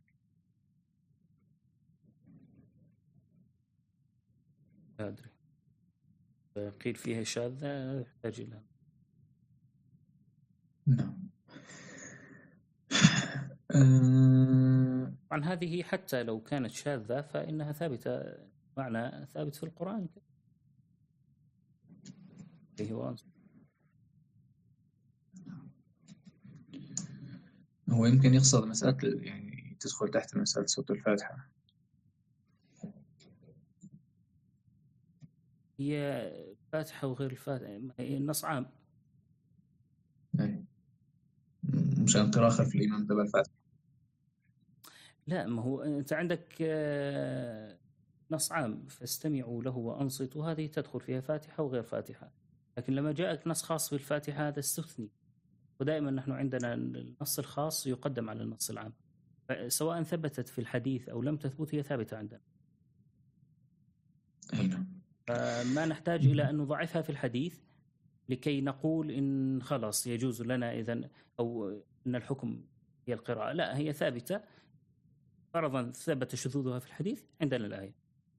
[SPEAKER 1] لا أدري، قيل فيها شاذة يحتاج إلى.
[SPEAKER 3] نعم.
[SPEAKER 1] طبعا هذه حتى لو كانت شاذة فإنها ثابتة، معنى ثابت في القرآن.
[SPEAKER 3] هو يمكن يقصد مسألة يعني تدخل تحت مسألة سورة الفاتحة.
[SPEAKER 1] هي الفاتحة وغير الفاتحة النص عام.
[SPEAKER 3] يعني مشان القراءة خلف الإمام تبع الفاتحة.
[SPEAKER 1] لا، ما هو أنت عندك نص عام فاستمعوا له وأنصتوا، هذه تدخل فيها فاتحة وغير فاتحة. لكن لما جاءك نص خاص بالفاتحة هذا استثني، ودائما نحن عندنا النص الخاص يقدم على النص العام، سواء ثبتت في الحديث أو لم تثبت هي ثابتة عندنا. فما نحتاج إلى أن نضعفها في الحديث لكي نقول إن خلاص يجوز لنا إذن أو أن الحكم هي القراءة. لا، هي ثابتة فرضا ثبت شذوذها في الحديث، عندنا الآية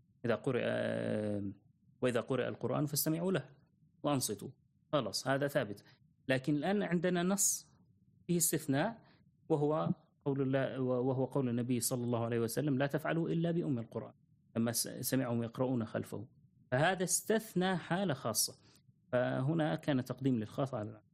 [SPEAKER 1] وإذا قرئ القرآن فاستمعوا له وأنصتوا، خلاص هذا ثابت. لكن الآن عندنا نص فيه استثناء، وهو قول النبي صلى الله عليه وسلم: لا تفعلوا إلا بأم القرآن، لما سمعهم يقرؤون خلفه، فهذا استثنى حالة خاصة، فهنا كان تقديم للخاص على العام.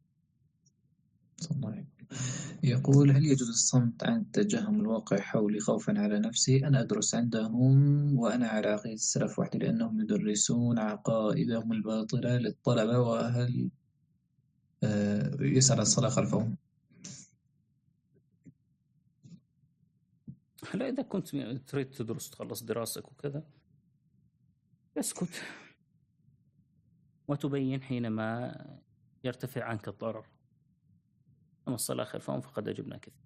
[SPEAKER 3] يقول: هل يجوز الصمت عن تجهم الواقع حولي خوفا على نفسي؟ أنا أدرس عندهم وأنا على عقيدة السلف وحدي لأنهم يدرسون عقائدهم الباطلة للطلبة، وهل يسأل الصلاة خلفهم؟
[SPEAKER 1] لا، إذا كنت تريد تدرس تخلص دراستك وكذا اسكت وتبين حينما يرتفع عنك الضرر، أما الصلاة خلفهم فقد أجبنا كثير.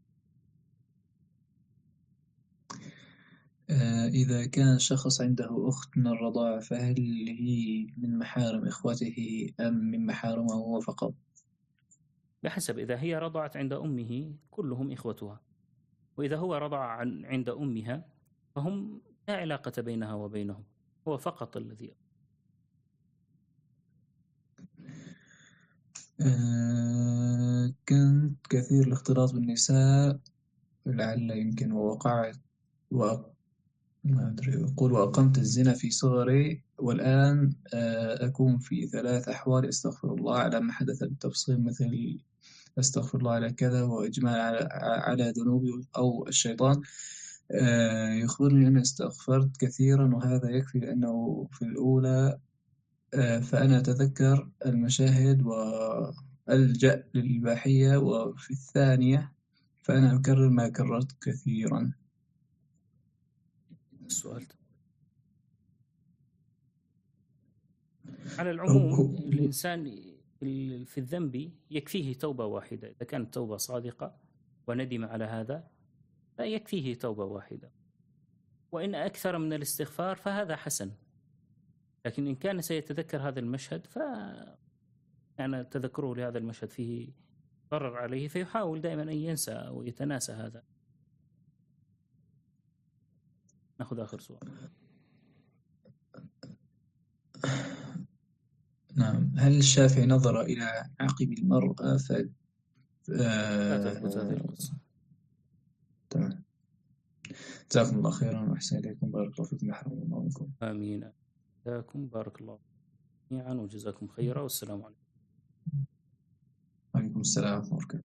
[SPEAKER 3] إذا كان شخص عنده أخت من الرضاعة فهل هي من محارم إخوته أم من محارمه هو فقط؟
[SPEAKER 1] بحسب، إذا هي رضعت عند أمه كلهم إخوتها، وإذا هو رضع عند أمها فهم لا علاقة بينها وبينهم، هو فقط الذي
[SPEAKER 3] كنت كثير الاختلاط بالنساء لعل يمكن ووقعت ما أدري. يقول: وأقمت الزنا في صغري والآن أكون في 3 أحوال أستغفر الله على ما حدث بالتفصيل، مثل أستغفر الله على كذا وإجماع على ذنوبي أو الشيطان. يخبرني أني استغفرت كثيرا وهذا يكفي، لأنه في الأولى فأنا أتذكر المشاهد وألجأ للإباحية، وفي الثانية فأنا أكرر ما كررت كثيرا.
[SPEAKER 1] السؤال. على العموم الإنسان في الذنب يكفيه توبة واحدة، إذا كانت توبة صادقة وندم على هذا فيكفيه توبة واحدة، وإن أكثر من الاستغفار فهذا حسن. لكن إن كان سيتذكر هذا المشهد يعني تذكره لهذا المشهد فيه ضرر عليه، فيحاول دائما أن ينسى أو يتناسى هذا. نأخذ آخر سؤال.
[SPEAKER 3] نعم. هل الشافعي نظر إلى عقب المرأة
[SPEAKER 1] لا تثبت هذه القصة.
[SPEAKER 3] تمام. جزاكم الله خيرا وأحسن إليكم، بارك الله فيكم، يحفظ الله منكم.
[SPEAKER 1] آمين. جزاكم بارك الله جميعا وجزاكم خيرا، والسلام عليكم.
[SPEAKER 3] وعليكم السلام ورحمة الله.